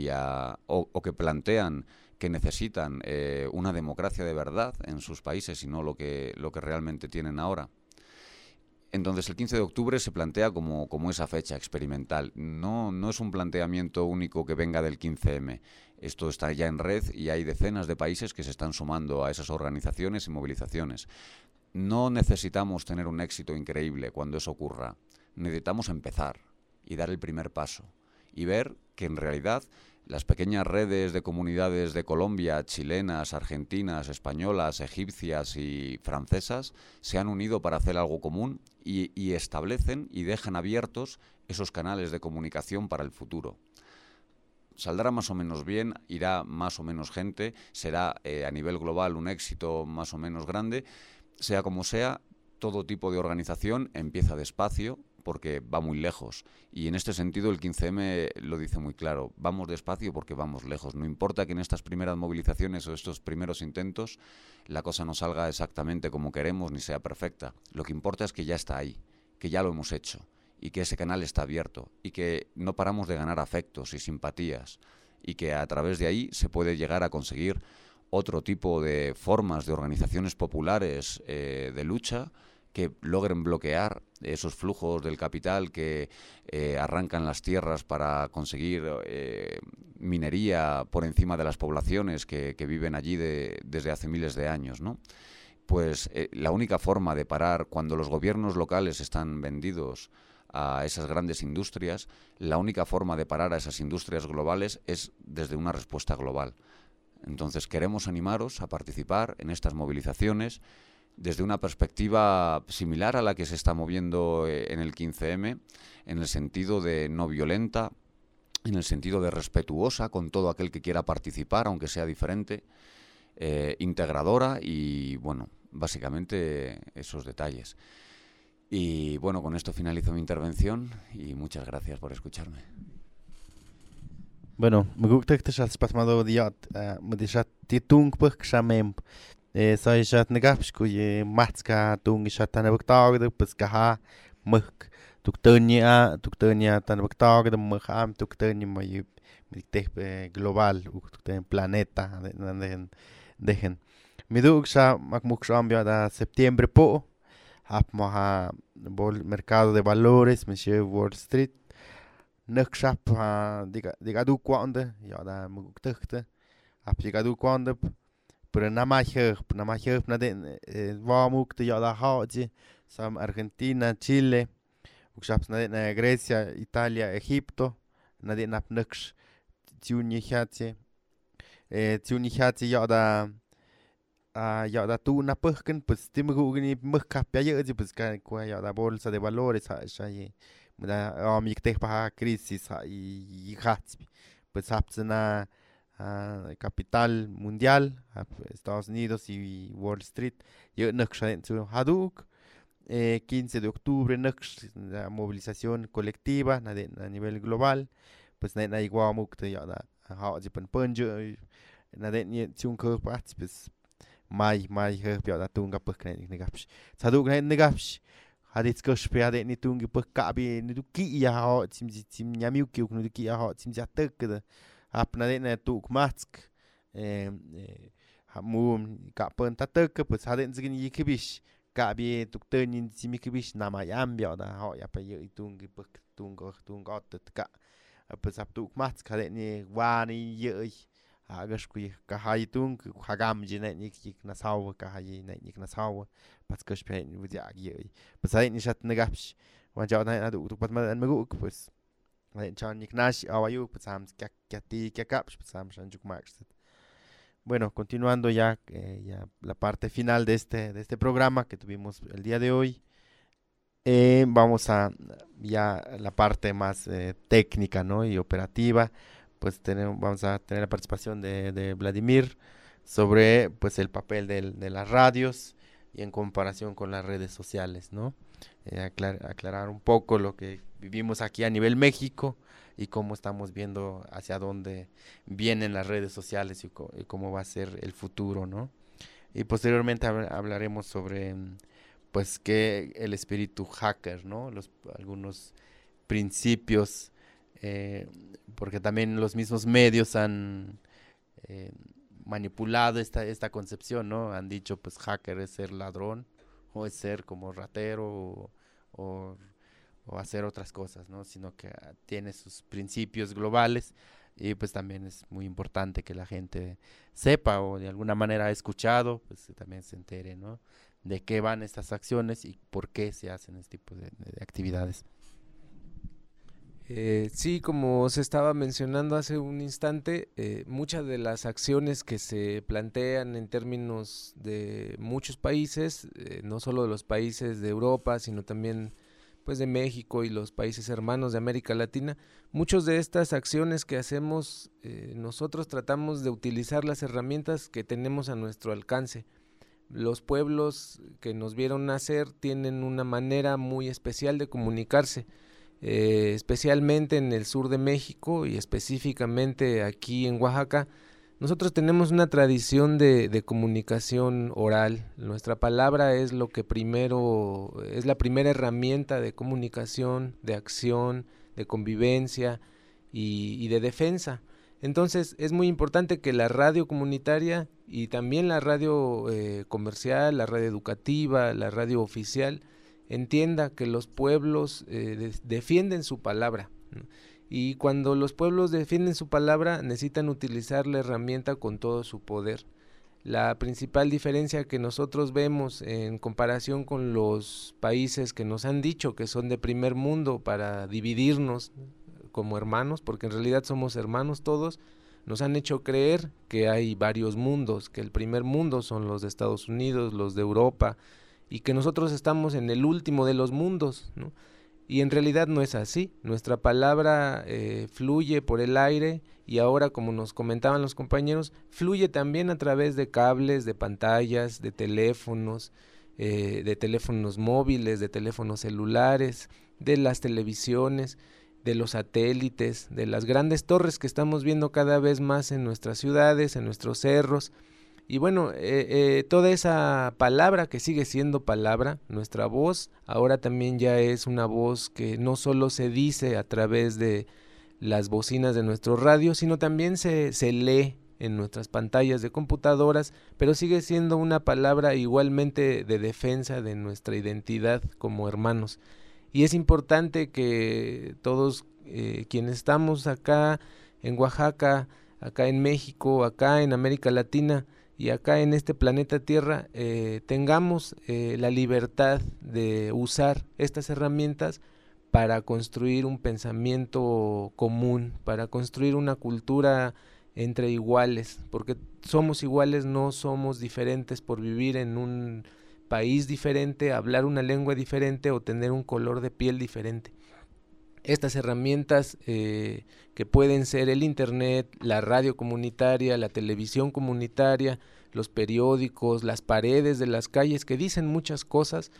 o que plantean que necesitan una democracia de verdad en sus países y no lo que realmente tienen ahora. Entonces el 15 de octubre se plantea como esa fecha experimental. No es un planteamiento único que venga del 15M. Esto está ya en red y hay decenas de países que se están sumando a esas organizaciones y movilizaciones. No necesitamos tener un éxito increíble cuando eso ocurra. Necesitamos empezar y dar el primer paso y ver que en realidad las pequeñas redes de comunidades de Colombia, chilenas, argentinas, españolas, egipcias y francesas se han unido para hacer algo común y establecen y dejan abiertos esos canales de comunicación para el futuro. Saldrá más o menos bien, irá más o menos gente, será a nivel global un éxito más o menos grande. Sea como sea, todo tipo de organización empieza despacio porque va muy lejos. Y en este sentido el 15M lo dice muy claro, vamos despacio porque vamos lejos. No importa que en estas primeras movilizaciones o estos primeros intentos la cosa no salga exactamente como queremos ni sea perfecta. Lo que importa es que ya está ahí, que ya lo hemos hecho y que ese canal está abierto y que no paramos de ganar afectos y simpatías y que a través de ahí se puede llegar a conseguir otro tipo de formas de organizaciones populares de lucha que logren bloquear esos flujos del capital que arrancan las tierras para conseguir minería por encima de las poblaciones que viven allí desde hace miles de años, ¿no? Pues la única forma de parar cuando los gobiernos locales están vendidos a esas grandes industrias, la única forma de parar a esas industrias globales es desde una respuesta global. Entonces queremos animaros a participar en estas movilizaciones desde una perspectiva similar a la que se está moviendo en el 15M, en el sentido de no violenta, en el sentido de respetuosa con todo aquel que quiera participar, aunque sea diferente, integradora y, bueno, básicamente esos detalles. Y, bueno, con esto finalizo mi intervención y muchas gracias por escucharme. Bueno, me gusta que te has pasado de me dices ti tung pues shamem sai shat negapsh ku ye matska tung shat tan baktag de pues ka muk tuktonia tan baktag de muk am tuktonia may global ukten planeta dejen mi dug sha makmuk shambia da septiembre po hap ma bol mercado de valores monsieur Wall Street nukshap diga du kwande ja da muk tukte hap diga du kwande pero nada más na den vamuk de ja da haji sam Argentina Chile ukshap na den Grecia Italia Egipto na den nap nuksh tiunihatsi ja da tu na pujken pues timugni mukap ya pues ka ja da bolsa de valores shayi da amikteh pa crisis y hats pues hapsena capital mundial Estados Unidos y Wall Street yo nukshen su haduk 15 de octubre la movilización colectiva a nivel global pues na igual mukte ya da ha jipen punjo na den ni chunko pats pues mai ya da tunga pues negapsh haduk negapsh hadits koshpe de ni tungi pues kabi ni duki ya ha tim nyamiu ki ni duki ya ha tim jatek de apna de tu matsk hamum kapen tatek pues haden zgin yikibish kabi tuktenin simikibish nama yambia da ha ya pa tungi pues tungo ka pues ap tu matsk haden ni wani ye agashku ka haytung hagam jine nik na saw ka hayi nik na saw pas koshpe ni wuja ye pues haden ni shat negapsh wan ja na du pat ma maguk pues haden chan nik nash awayu pues ham kya ti kya kapsh pues ham shan juk max Bueno, continuando ya, ya la parte final de este programa que tuvimos el día de hoy, vamos a ya la parte más técnica, ¿no? Y operativa. Pues vamos a tener la participación de Vladimir sobre pues el papel de las radios y en comparación con las redes sociales, ¿no? Aclarar un poco lo que vivimos aquí a nivel México y cómo estamos viendo hacia dónde vienen las redes sociales y cómo va a ser el futuro, ¿no? Y posteriormente hablaremos sobre pues que el espíritu hacker, ¿no? Algunos principios, porque también los mismos medios han manipulado esta concepción, ¿no? Han dicho, pues hacker es ser ladrón, o es ser como ratero, o, o hacer otras cosas, ¿no? Sino que tiene sus principios globales y pues también es muy importante que la gente sepa o de alguna manera ha escuchado, pues también se entere, ¿no? De qué van estas acciones y por qué se hacen este tipo de actividades. Sí, como se estaba mencionando hace un instante, muchas de las acciones que se plantean en términos de muchos países, no solo de los países de Europa, sino también pues de México y los países hermanos de América Latina, muchas de estas acciones que hacemos, nosotros tratamos de utilizar las herramientas que tenemos a nuestro alcance. Los pueblos que nos vieron nacer tienen una manera muy especial de comunicarse. Especialmente en el sur de México y específicamente aquí en Oaxaca, nosotros tenemos una tradición de comunicación oral. Nuestra palabra es lo que primero, es la primera herramienta de comunicación, de acción, de convivencia y de defensa. Entonces es muy importante que la radio comunitaria y también la radio comercial, la radio educativa, la radio oficial, entienda que los pueblos defienden su palabra, ¿no? Y cuando los pueblos defienden su palabra necesitan utilizar la herramienta con todo su poder. La principal diferencia que nosotros vemos en comparación con los países que nos han dicho que son de primer mundo para dividirnos como hermanos, porque en realidad somos hermanos todos, nos han hecho creer que hay varios mundos, que el primer mundo son los de Estados Unidos, los de Europa, y que nosotros estamos en el último de los mundos, ¿no? Y en realidad no es así. Nuestra palabra fluye por el aire y ahora, como nos comentaban los compañeros, fluye también a través de cables, de pantallas, de teléfonos móviles, de teléfonos celulares, de las televisiones, de los satélites, de las grandes torres que estamos viendo cada vez más en nuestras ciudades, en nuestros cerros. Y bueno, toda esa palabra que sigue siendo palabra, nuestra voz, ahora también ya es una voz que no solo se dice a través de las bocinas de nuestro radio, sino también se lee en nuestras pantallas de computadoras, pero sigue siendo una palabra igualmente de defensa de nuestra identidad como hermanos. Y es importante que todos quienes estamos acá en Oaxaca, acá en México, acá en América Latina, y acá en este planeta Tierra tengamos la libertad de usar estas herramientas para construir un pensamiento común, para construir una cultura entre iguales, porque somos iguales, no somos diferentes por vivir en un país diferente, hablar una lengua diferente o tener un color de piel diferente. Estas herramientas que pueden ser el internet, la radio comunitaria, la televisión comunitaria, los periódicos, las paredes de las calles que dicen muchas cosas,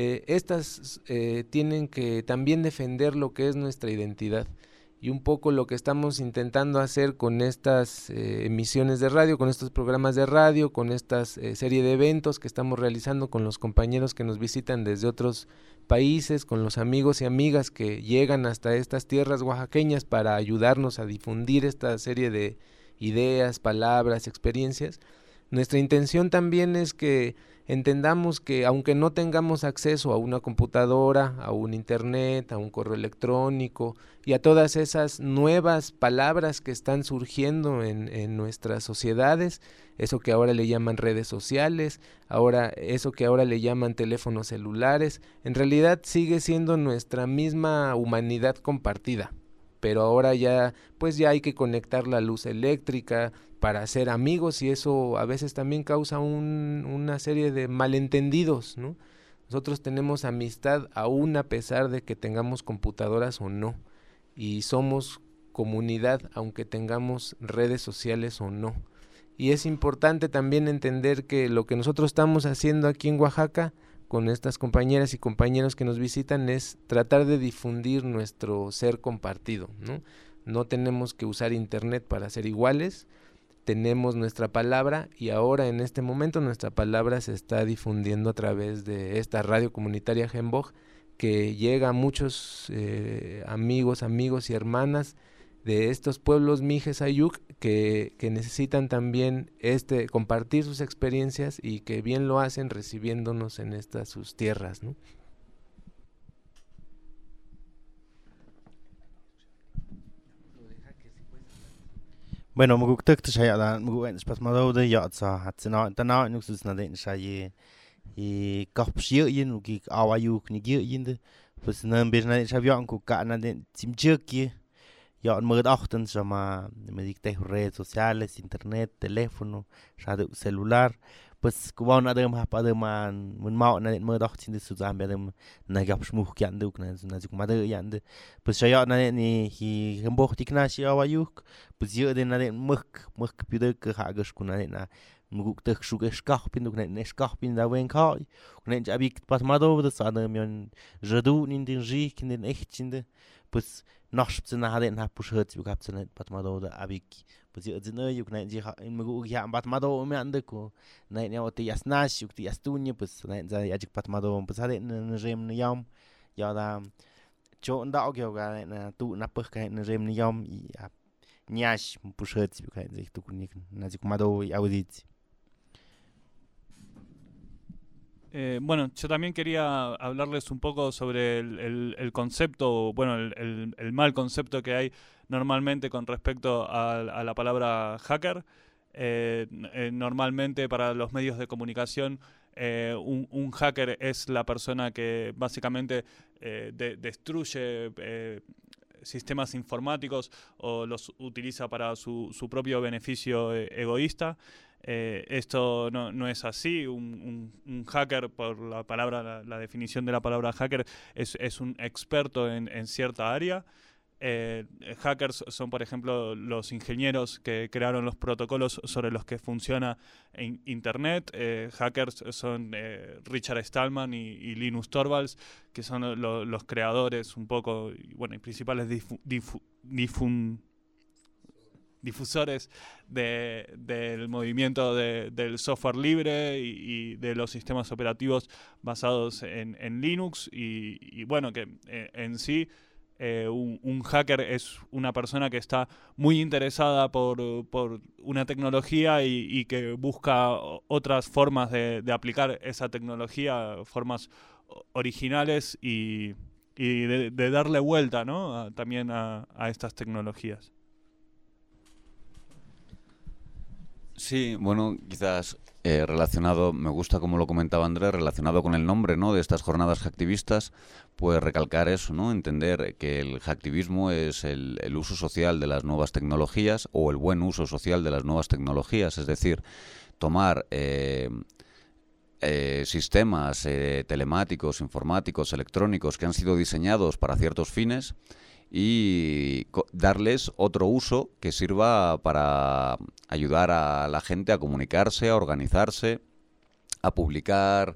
estas tienen que también defender lo que es nuestra identidad. Y un poco lo que estamos intentando hacer con estas emisiones de radio, con estos programas de radio, con esta serie de eventos que estamos realizando con los compañeros que nos visitan desde otros países, con los amigos y amigas que llegan hasta estas tierras oaxaqueñas para ayudarnos a difundir esta serie de ideas, palabras, experiencias. Nuestra intención también es que entendamos que aunque no tengamos acceso a una computadora, a un internet, a un correo electrónico y a todas esas nuevas palabras que están surgiendo en nuestras sociedades, eso que ahora le llaman redes sociales, eso que ahora le llaman teléfonos celulares, en realidad sigue siendo nuestra misma humanidad compartida. pero ahora ya pues ya hay que conectar la luz eléctrica para ser amigos, y eso a veces también causa una serie de malentendidos, ¿no? Nosotros tenemos amistad aún a pesar de que tengamos computadoras o no, y somos comunidad aunque tengamos redes sociales o no. Y es importante también entender que lo que nosotros estamos haciendo aquí en Oaxaca con estas compañeras y compañeros que nos visitan es tratar de difundir nuestro ser compartido, ¿no? No tenemos que usar internet para ser iguales, tenemos nuestra palabra, y ahora en este momento nuestra palabra se está difundiendo a través de esta radio comunitaria Genboj, que llega a muchos amigos y hermanas de estos pueblos Mijes Ayuk que necesitan también compartir sus experiencias, y que bien lo hacen recibiéndonos en estas sus tierras, ¿no? Bueno, muguk tukta shaya da muguk en spas madode ya sa hat sina tana nuxus na den shaye i kapshie yin uki awayuk ni gi yin de pues nan bir na shabyan ku ka na den timcheki ya mugad achten sama me dikte redes sociales, internet, teléfono, radio celular, pues kuwan adem ha pademan mun mau na den mugad achten de suzam bedem na gap shmuh kyan duk na zuk made yande pues shaya na ni hi gemboch tiknashi awayuk pues yo de na den muk pide ke hagas kuna na muguk tek shuge skapin duk na skapin da wen kai kun jabik pat mado de sa de yon jedu in den jik in den echtinde pues nachs na haden ha pushet yu gab zene pat mado de abik pues yo de no yu kun ji in muguk ya pat mado me ande ko na ne ot yasnash yu ti yastunya pues na za yajik pat mado pues haden na jem na yam ya da cho nda ogyo ga na tu na pek ka na jem na yam ya Нyash pushet yu kan sich tu kunik na zik mado y audit. Bueno, yo también quería hablarles un poco sobre el concepto, bueno, el mal concepto que hay normalmente con respecto a la palabra hacker. Normalmente para los medios de comunicación, un hacker es la persona que básicamente destruye sistemas informáticos o los utiliza para su propio beneficio egoísta. Esto no es así. Un hacker, por la palabra, la definición de la palabra hacker, es un experto en cierta área. Hackers son, por ejemplo, los ingenieros que crearon los protocolos sobre los que funciona Internet. Hackers son Richard Stallman y Linus Torvalds, que son los creadores un poco, y principales difusores del movimiento del software libre y de los sistemas operativos basados en Linux. Y bueno, que en sí un hacker es una persona que está muy interesada por una tecnología y que busca otras formas de aplicar esa tecnología, formas originales y de darle vuelta, ¿no? También a estas tecnologías. Sí, bueno, quizás relacionado, me gusta como lo comentaba Andrés, relacionado con el nombre, ¿no?, de estas jornadas hacktivistas, pues recalcar eso, ¿no?, entender que el hacktivismo es el uso social de las nuevas tecnologías o el buen uso social de las nuevas tecnologías, es decir, tomar sistemas telemáticos, informáticos, electrónicos que han sido diseñados para ciertos fines y darles otro uso que sirva para ayudar a la gente a comunicarse, a organizarse, a publicar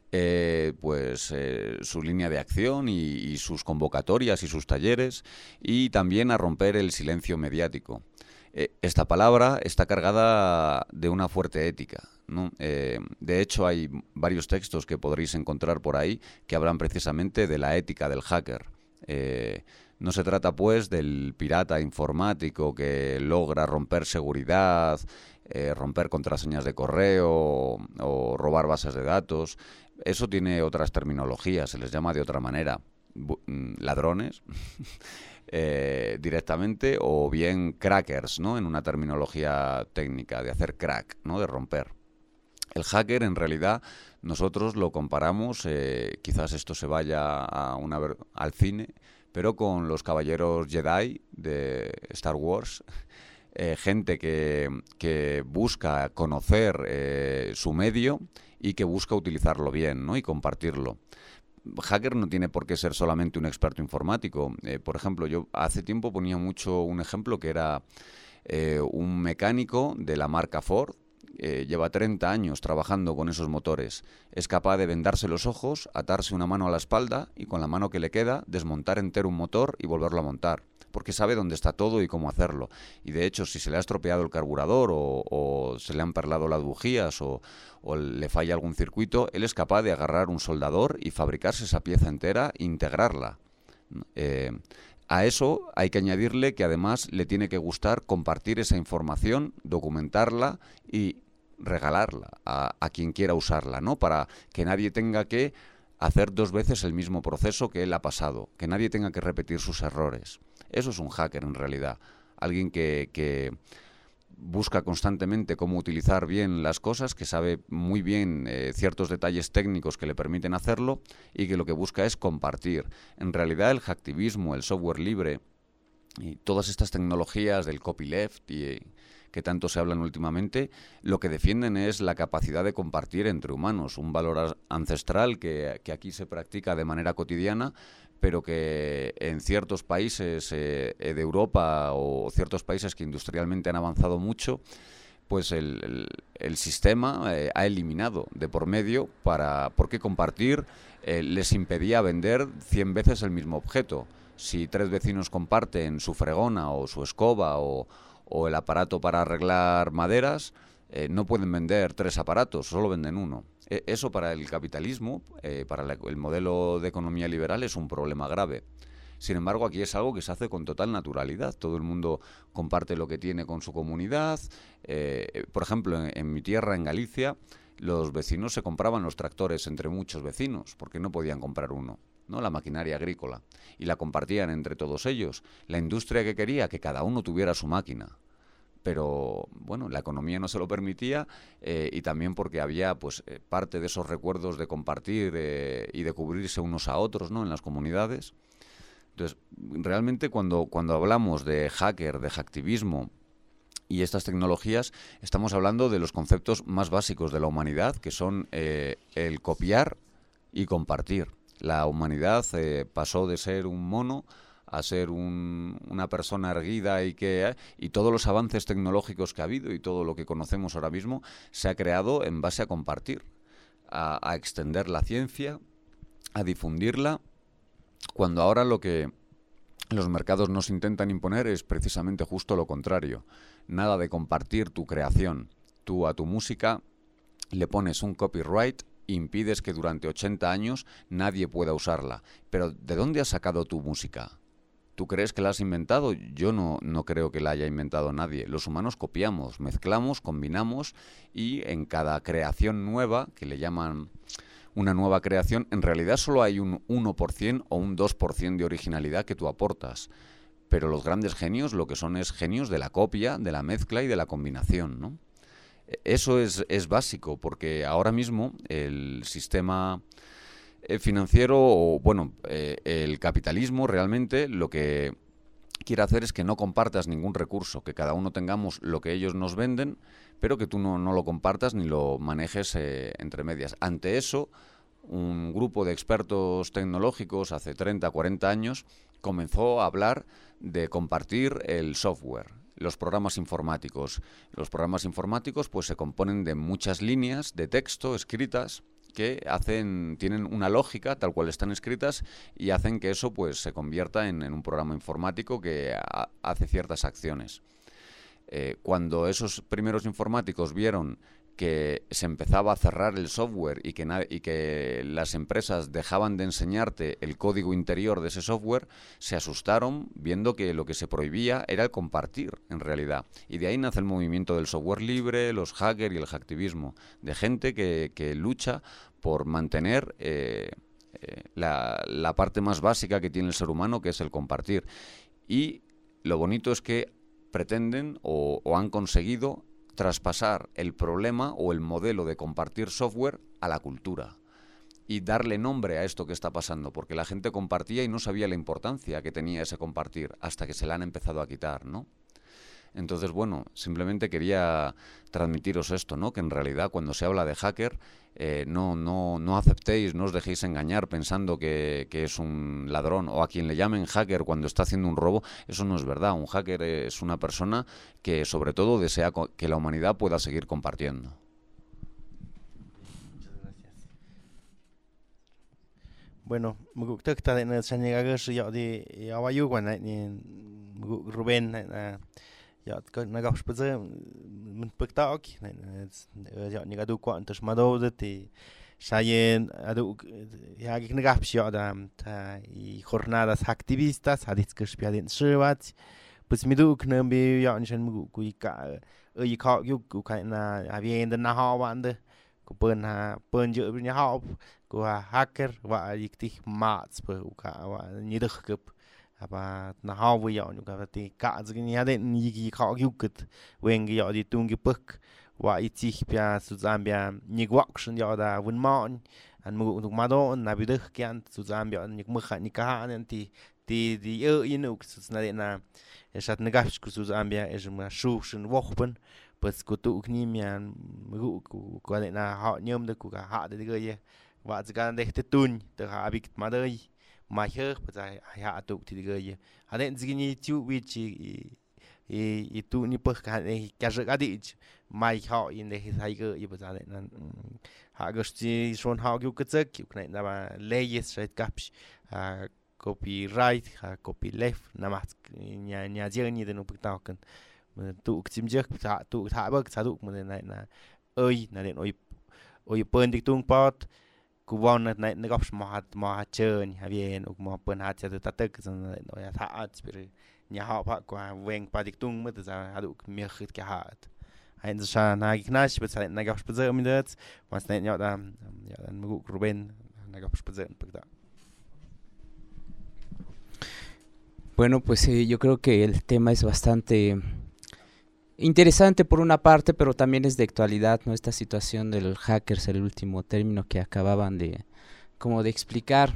su línea de acción y sus convocatorias y sus talleres, y también a romper el silencio mediático. Esta palabra está cargada de una fuerte ética, ¿no? De hecho, hay varios textos que podréis encontrar por ahí que hablan precisamente de la ética del hacker. No se trata, pues, del pirata informático que logra romper seguridad, romper contraseñas de correo o robar bases de datos. Eso tiene otras terminologías, se les llama de otra manera. Ladrones, directamente, o bien crackers, ¿no?, en una terminología técnica, de hacer crack, ¿no?, de romper. El hacker, en realidad, nosotros lo comparamos, quizás esto se vaya al cine, pero con los caballeros Jedi de Star Wars, gente que busca conocer su medio y que busca utilizarlo bien, ¿no? Y compartirlo. Hacker no tiene por qué ser solamente un experto informático. Por ejemplo, yo hace tiempo ponía mucho un ejemplo que era un mecánico de la marca Ford. Lleva 30 años trabajando con esos motores. Es capaz de vendarse los ojos, atarse una mano a la espalda y con la mano que le queda desmontar entero un motor y volverlo a montar, porque sabe dónde está todo y cómo hacerlo. Y de hecho, si se le ha estropeado el carburador o se le han perlado las bujías o le falla algún circuito, él es capaz de agarrar un soldador y fabricarse esa pieza entera e integrarla. A eso hay que añadirle que además le tiene que gustar compartir esa información, documentarla y regalarla a quien quiera usarla, ¿no? Para que nadie tenga que hacer 2 veces el mismo proceso que él ha pasado, que nadie tenga que repetir sus errores. Eso es un hacker en realidad, alguien que busca constantemente cómo utilizar bien las cosas, que sabe muy bien ciertos detalles técnicos que le permiten hacerlo y que lo que busca es compartir. En realidad el hacktivismo, el software libre y todas estas tecnologías del copyleft que tanto se hablan últimamente, lo que defienden es la capacidad de compartir entre humanos, un valor ancestral que aquí se practica de manera cotidiana, pero que en ciertos países de Europa o ciertos países que industrialmente han avanzado mucho, pues el sistema ha eliminado de por medio porque compartir les impedía vender 100 veces el mismo objeto. Si 3 vecinos comparten su fregona o su escoba o el aparato para arreglar maderas, no pueden vender 3 aparatos, solo venden uno. Eso para el capitalismo, para el modelo de economía liberal es un problema grave. Sin embargo, aquí es algo que se hace con total naturalidad. Todo el mundo comparte lo que tiene con su comunidad. Por ejemplo, en mi tierra, en Galicia, los vecinos se compraban los tractores entre muchos vecinos porque no podían comprar uno, ¿no? La maquinaria agrícola, y la compartían entre todos ellos. La industria que quería que cada uno tuviera su máquina, pero bueno, la economía no se lo permitía y también porque había pues parte de esos recuerdos de compartir y de cubrirse unos a otros, ¿no? En las comunidades. Entonces, realmente cuando hablamos de hacker, de hacktivismo y estas tecnologías, estamos hablando de los conceptos más básicos de la humanidad, que son el copiar y compartir. La humanidad pasó de ser un mono a ser una persona erguida y todos los avances tecnológicos que ha habido y todo lo que conocemos ahora mismo se ha creado en base a compartir, a extender la ciencia, a difundirla, cuando ahora lo que los mercados nos intentan imponer es precisamente justo lo contrario. Nada de compartir tu creación. Tú a tu música le pones un copyright, impides que durante 80 años nadie pueda usarla. Pero ¿de dónde has sacado tu música? ¿Tú crees que la has inventado? Yo no creo que la haya inventado nadie. Los humanos copiamos, mezclamos, combinamos y en cada creación nueva, que le llaman una nueva creación, en realidad solo hay un 1% o un 2% de originalidad que tú aportas. Pero los grandes genios lo que son es genios de la copia, de la mezcla y de la combinación, ¿no? Eso es básico, porque ahora mismo el sistema financiero, o bueno, el capitalismo realmente lo que quiere hacer es que no compartas ningún recurso, que cada uno tengamos lo que ellos nos venden, pero que tú no lo compartas ni lo manejes entre medias. Ante eso, un grupo de expertos tecnológicos hace 30, 40 años comenzó a hablar de compartir el software, los programas informáticos. Los programas informáticos pues se componen de muchas líneas de texto escritas que tienen una lógica tal cual están escritas y hacen que eso pues se convierta en un programa informático que hace ciertas acciones. Cuando esos primeros informáticos vieron que se empezaba a cerrar el software y que las empresas dejaban de enseñarte el código interior de ese software, se asustaron viendo que lo que se prohibía era el compartir, en realidad. Y de ahí nace el movimiento del software libre, los hackers y el hacktivismo, de gente que lucha por mantener la parte más básica que tiene el ser humano, que es el compartir. Y lo bonito es que pretenden o han conseguido traspasar el problema o el modelo de compartir software a la cultura. y darle nombre a esto que está pasando, porque la gente compartía y no sabía la importancia que tenía ese compartir hasta que se la han empezado a quitar, ¿no? Entonces, bueno, simplemente quería transmitiros esto, ¿no? Que en realidad cuando se habla de hacker, no aceptéis, no os dejéis engañar pensando que es un ladrón o a quien le llamen hacker cuando está haciendo un robo. Eso no es verdad. Un hacker es una persona que sobre todo desea que la humanidad pueda seguir compartiendo. Bueno, muguk tuk ta na sanya ga shi ya di ya wa yu kwan ni Ruben na ya na ga speze mun pekta ok ya ni ga du kwan tus mado de ti shayen adu ya gi na ga ya da ta y jornadas activistas hadits que spiadin shwat pues mi du kna bi ya ni shan muguk ku ka y ka yu ku ka na avien de na ha wande ku pen je ni ha ku hacker wa yikti mats pe ka wa ni de kup aber na ha wo ja nu ka ti ka z ni hade ni gi ka yukt wen gi ja di tung gi pek wa itich pia zu zambia ni gwakschen ja da wun man an mu du madon na bi de kyan zu zambia ni mu kha ni ka an ti inu zu na de na esat negash ku zu zambia es ma shu shin wochen pues ku tu kni mian mu ku ko na ha nyom de ku ka ha de ge và chỉ cần để tun từ hạ bị mà đây mà hết bây giờ hạ tụ thì cái anh em chỉ nghĩ chú vị trí tụ ni bớt cái này cái gì cái gì mà họ in để thấy cái bây giờ này hạ cái gì son họ cái này là layers right caps copyright copyleft nằm nhà riêng như thế nó bực tao cần tụ chim trước tụ thả bớt thả tụ mà này là ơi là đến ôi bên đi tung potกูวอนในกอบมาเชิญฮะเวียนอุกมาเปิดหาจะตัดตึกสันเลยโดยถ้าอาจจะเป็นเนี่ยหอบพักกว่าเวงปาดิกตุงเมื่อแต่จะหาดูมีขึ้นแค่หาดให้จะชานากินาชิเป็นสายในกอบสเปเซอร์มิเดอร์มาสเนตยอดดำมุกรูเบนในกอบสเปเซอร์ปึกตา Bueno, pues yo creo que el tema es bastante interesante por una parte, pero también es de actualidad, ¿no? Esta situación del hackers, el último término que acababan de explicar.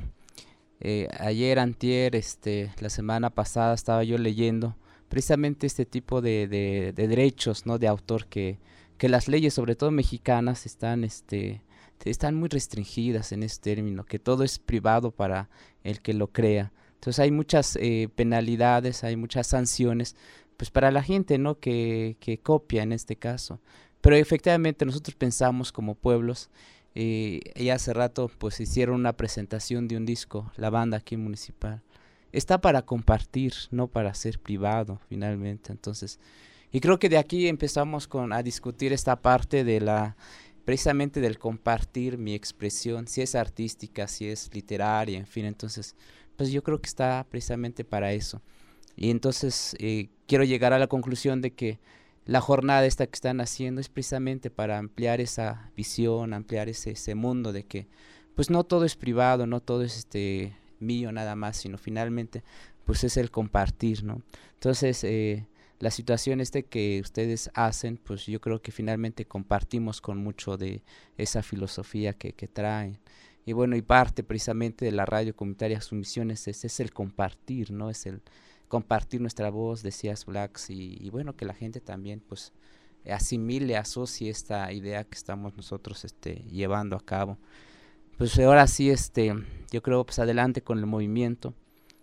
Ayer, antier, la semana pasada estaba yo leyendo precisamente este tipo de derechos, ¿no? De autor que las leyes, sobre todo mexicanas, están muy restringidas en este término, que todo es privado para el que lo crea. Entonces hay muchas penalidades, hay muchas sanciones, pues para la gente, ¿no? que copia en este caso. Pero efectivamente nosotros pensamos como pueblos, y hace rato pues hicieron una presentación de un disco, la banda aquí municipal. Está para compartir, no para ser privado finalmente. Entonces, y creo que de aquí empezamos a discutir esta parte de precisamente del compartir mi expresión, si es artística, si es literaria, en fin. Entonces, pues yo creo que está precisamente para eso. Y entonces quiero llegar a la conclusión de que la jornada esta que están haciendo es precisamente para ampliar esa visión, ampliar ese mundo de que pues no todo es privado, no todo es mío nada más, sino finalmente pues es el compartir, ¿no? Entonces la situación que ustedes hacen, pues yo creo que finalmente compartimos con mucho de esa filosofía que traen. Y bueno, y parte precisamente de la radio comunitaria, su misión es el compartir, ¿no? Es el compartir nuestra voz, decías Blacks, y bueno, que la gente también pues asimile, asocie esta idea que estamos nosotros llevando a cabo. Pues ahora sí, yo creo pues adelante con el movimiento.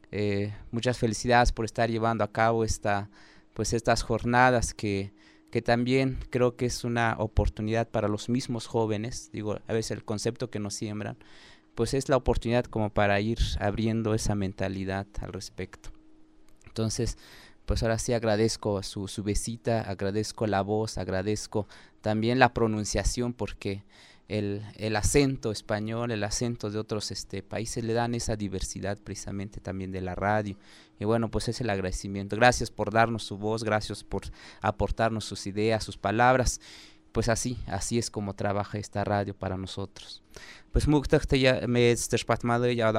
Muchas felicidades por estar llevando a cabo estas jornadas que también creo que es una oportunidad para los mismos jóvenes. Digo, a veces el concepto que nos siembran, pues es la oportunidad como para ir abriendo esa mentalidad al respecto. Entonces, pues ahora sí agradezco su visita, agradezco la voz, agradezco también la pronunciación, porque el acento español, el acento de otros países le dan esa diversidad precisamente también de la radio. Y bueno, pues es el agradecimiento. Gracias por darnos su voz, gracias por aportarnos sus ideas, sus palabras. Pues así es como trabaja esta radio para nosotros. Pues me ya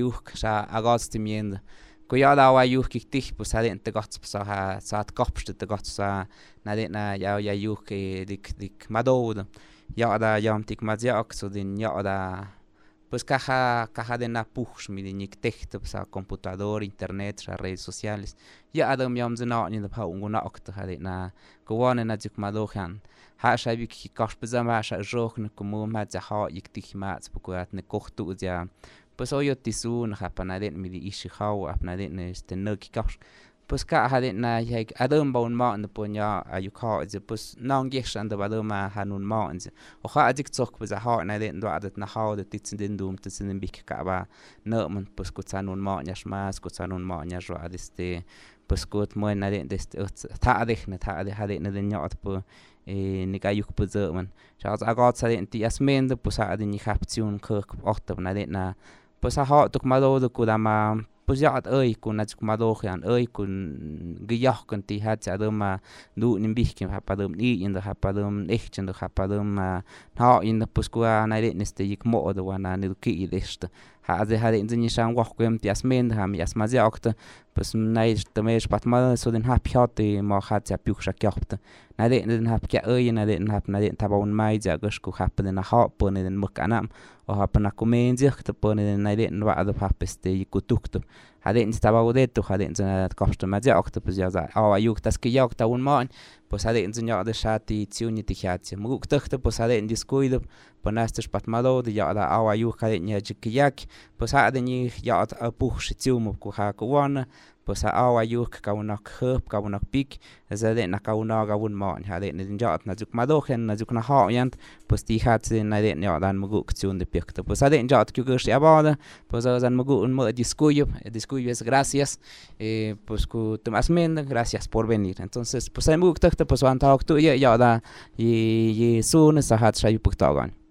Kuyada awayuh kiktih pues adin tegats sa kopst tegats sa nadina ya yuh dik madod ya da yam tik mazyak so din ya da pues caja de napuj mi de nictecto sa computador internet sa redes sociales ya adam yam zena ni de pa unguna okta hade na gwane na juk madohan ha sha bi ki kash bezama sha jokn como ma za ha iktik ma spokuat ne kochtu ja pues hoy tisun ha panade mi di ishi haw apnade ne este no ki kash pues ka hade na ya adam baun ma ne ponya ayu ka je pues nang gesh and ba ma hanun ma anje o ha adik tsok be za ha na den do adat na ha de titsin den dum titsin bik ka ba no man pues ko tsanun ma nya shmas ko tsanun ma nya jo adiste pues ko mo na den deste ta adek na ta ade hade na den nyot po ni ka yuk po ze man ja az agat sa den ti asmende pues ade ni kaption kirk ocht na den na pues ha tok ma do ko da ma pues ya at kun at kumadojan kun giyah kun ti hat adama du nimbihkim hapadum ni in the hapadum echten the hapadum ha in the puskua na det neste ik mo do wana ni ki idest ha ze hade in ni shan wach kem ti asmen ham yas ma ze okte pues nay temes patma so den hap hate ma hat ja puksha kyapt na det den hap kya na det hap na det tabon mai ja gusku hap den ha pone den mukanam o hap na komen zich te pone den na det wa ad hap este ikutukto hade in staba udetu hade in zena koste ma ja okte pues ja awa yuk tas ki yok ta un man pues hade in zena de shati tiuni ti hatje mug tukte pues hade in diskuido ponastes patmado de ja da awa yuk hade nya jikiyak pues hade ni ja at puch shtium ku ha ku wana pues awa yuk ka unak hup ka unak pik zade na ka una ga un man hade in ja at na juk madochen na juk na ha yant pues ti hat na de ja dan mug ktun de pikte pues hade in ja at ku gesh abada pues zan mug un mo diskuyo gracias pues ku Tomás Menda gracias por venir entonces pues hay mug takte pues van ta tu ya da y sun sa hat shayu puktagan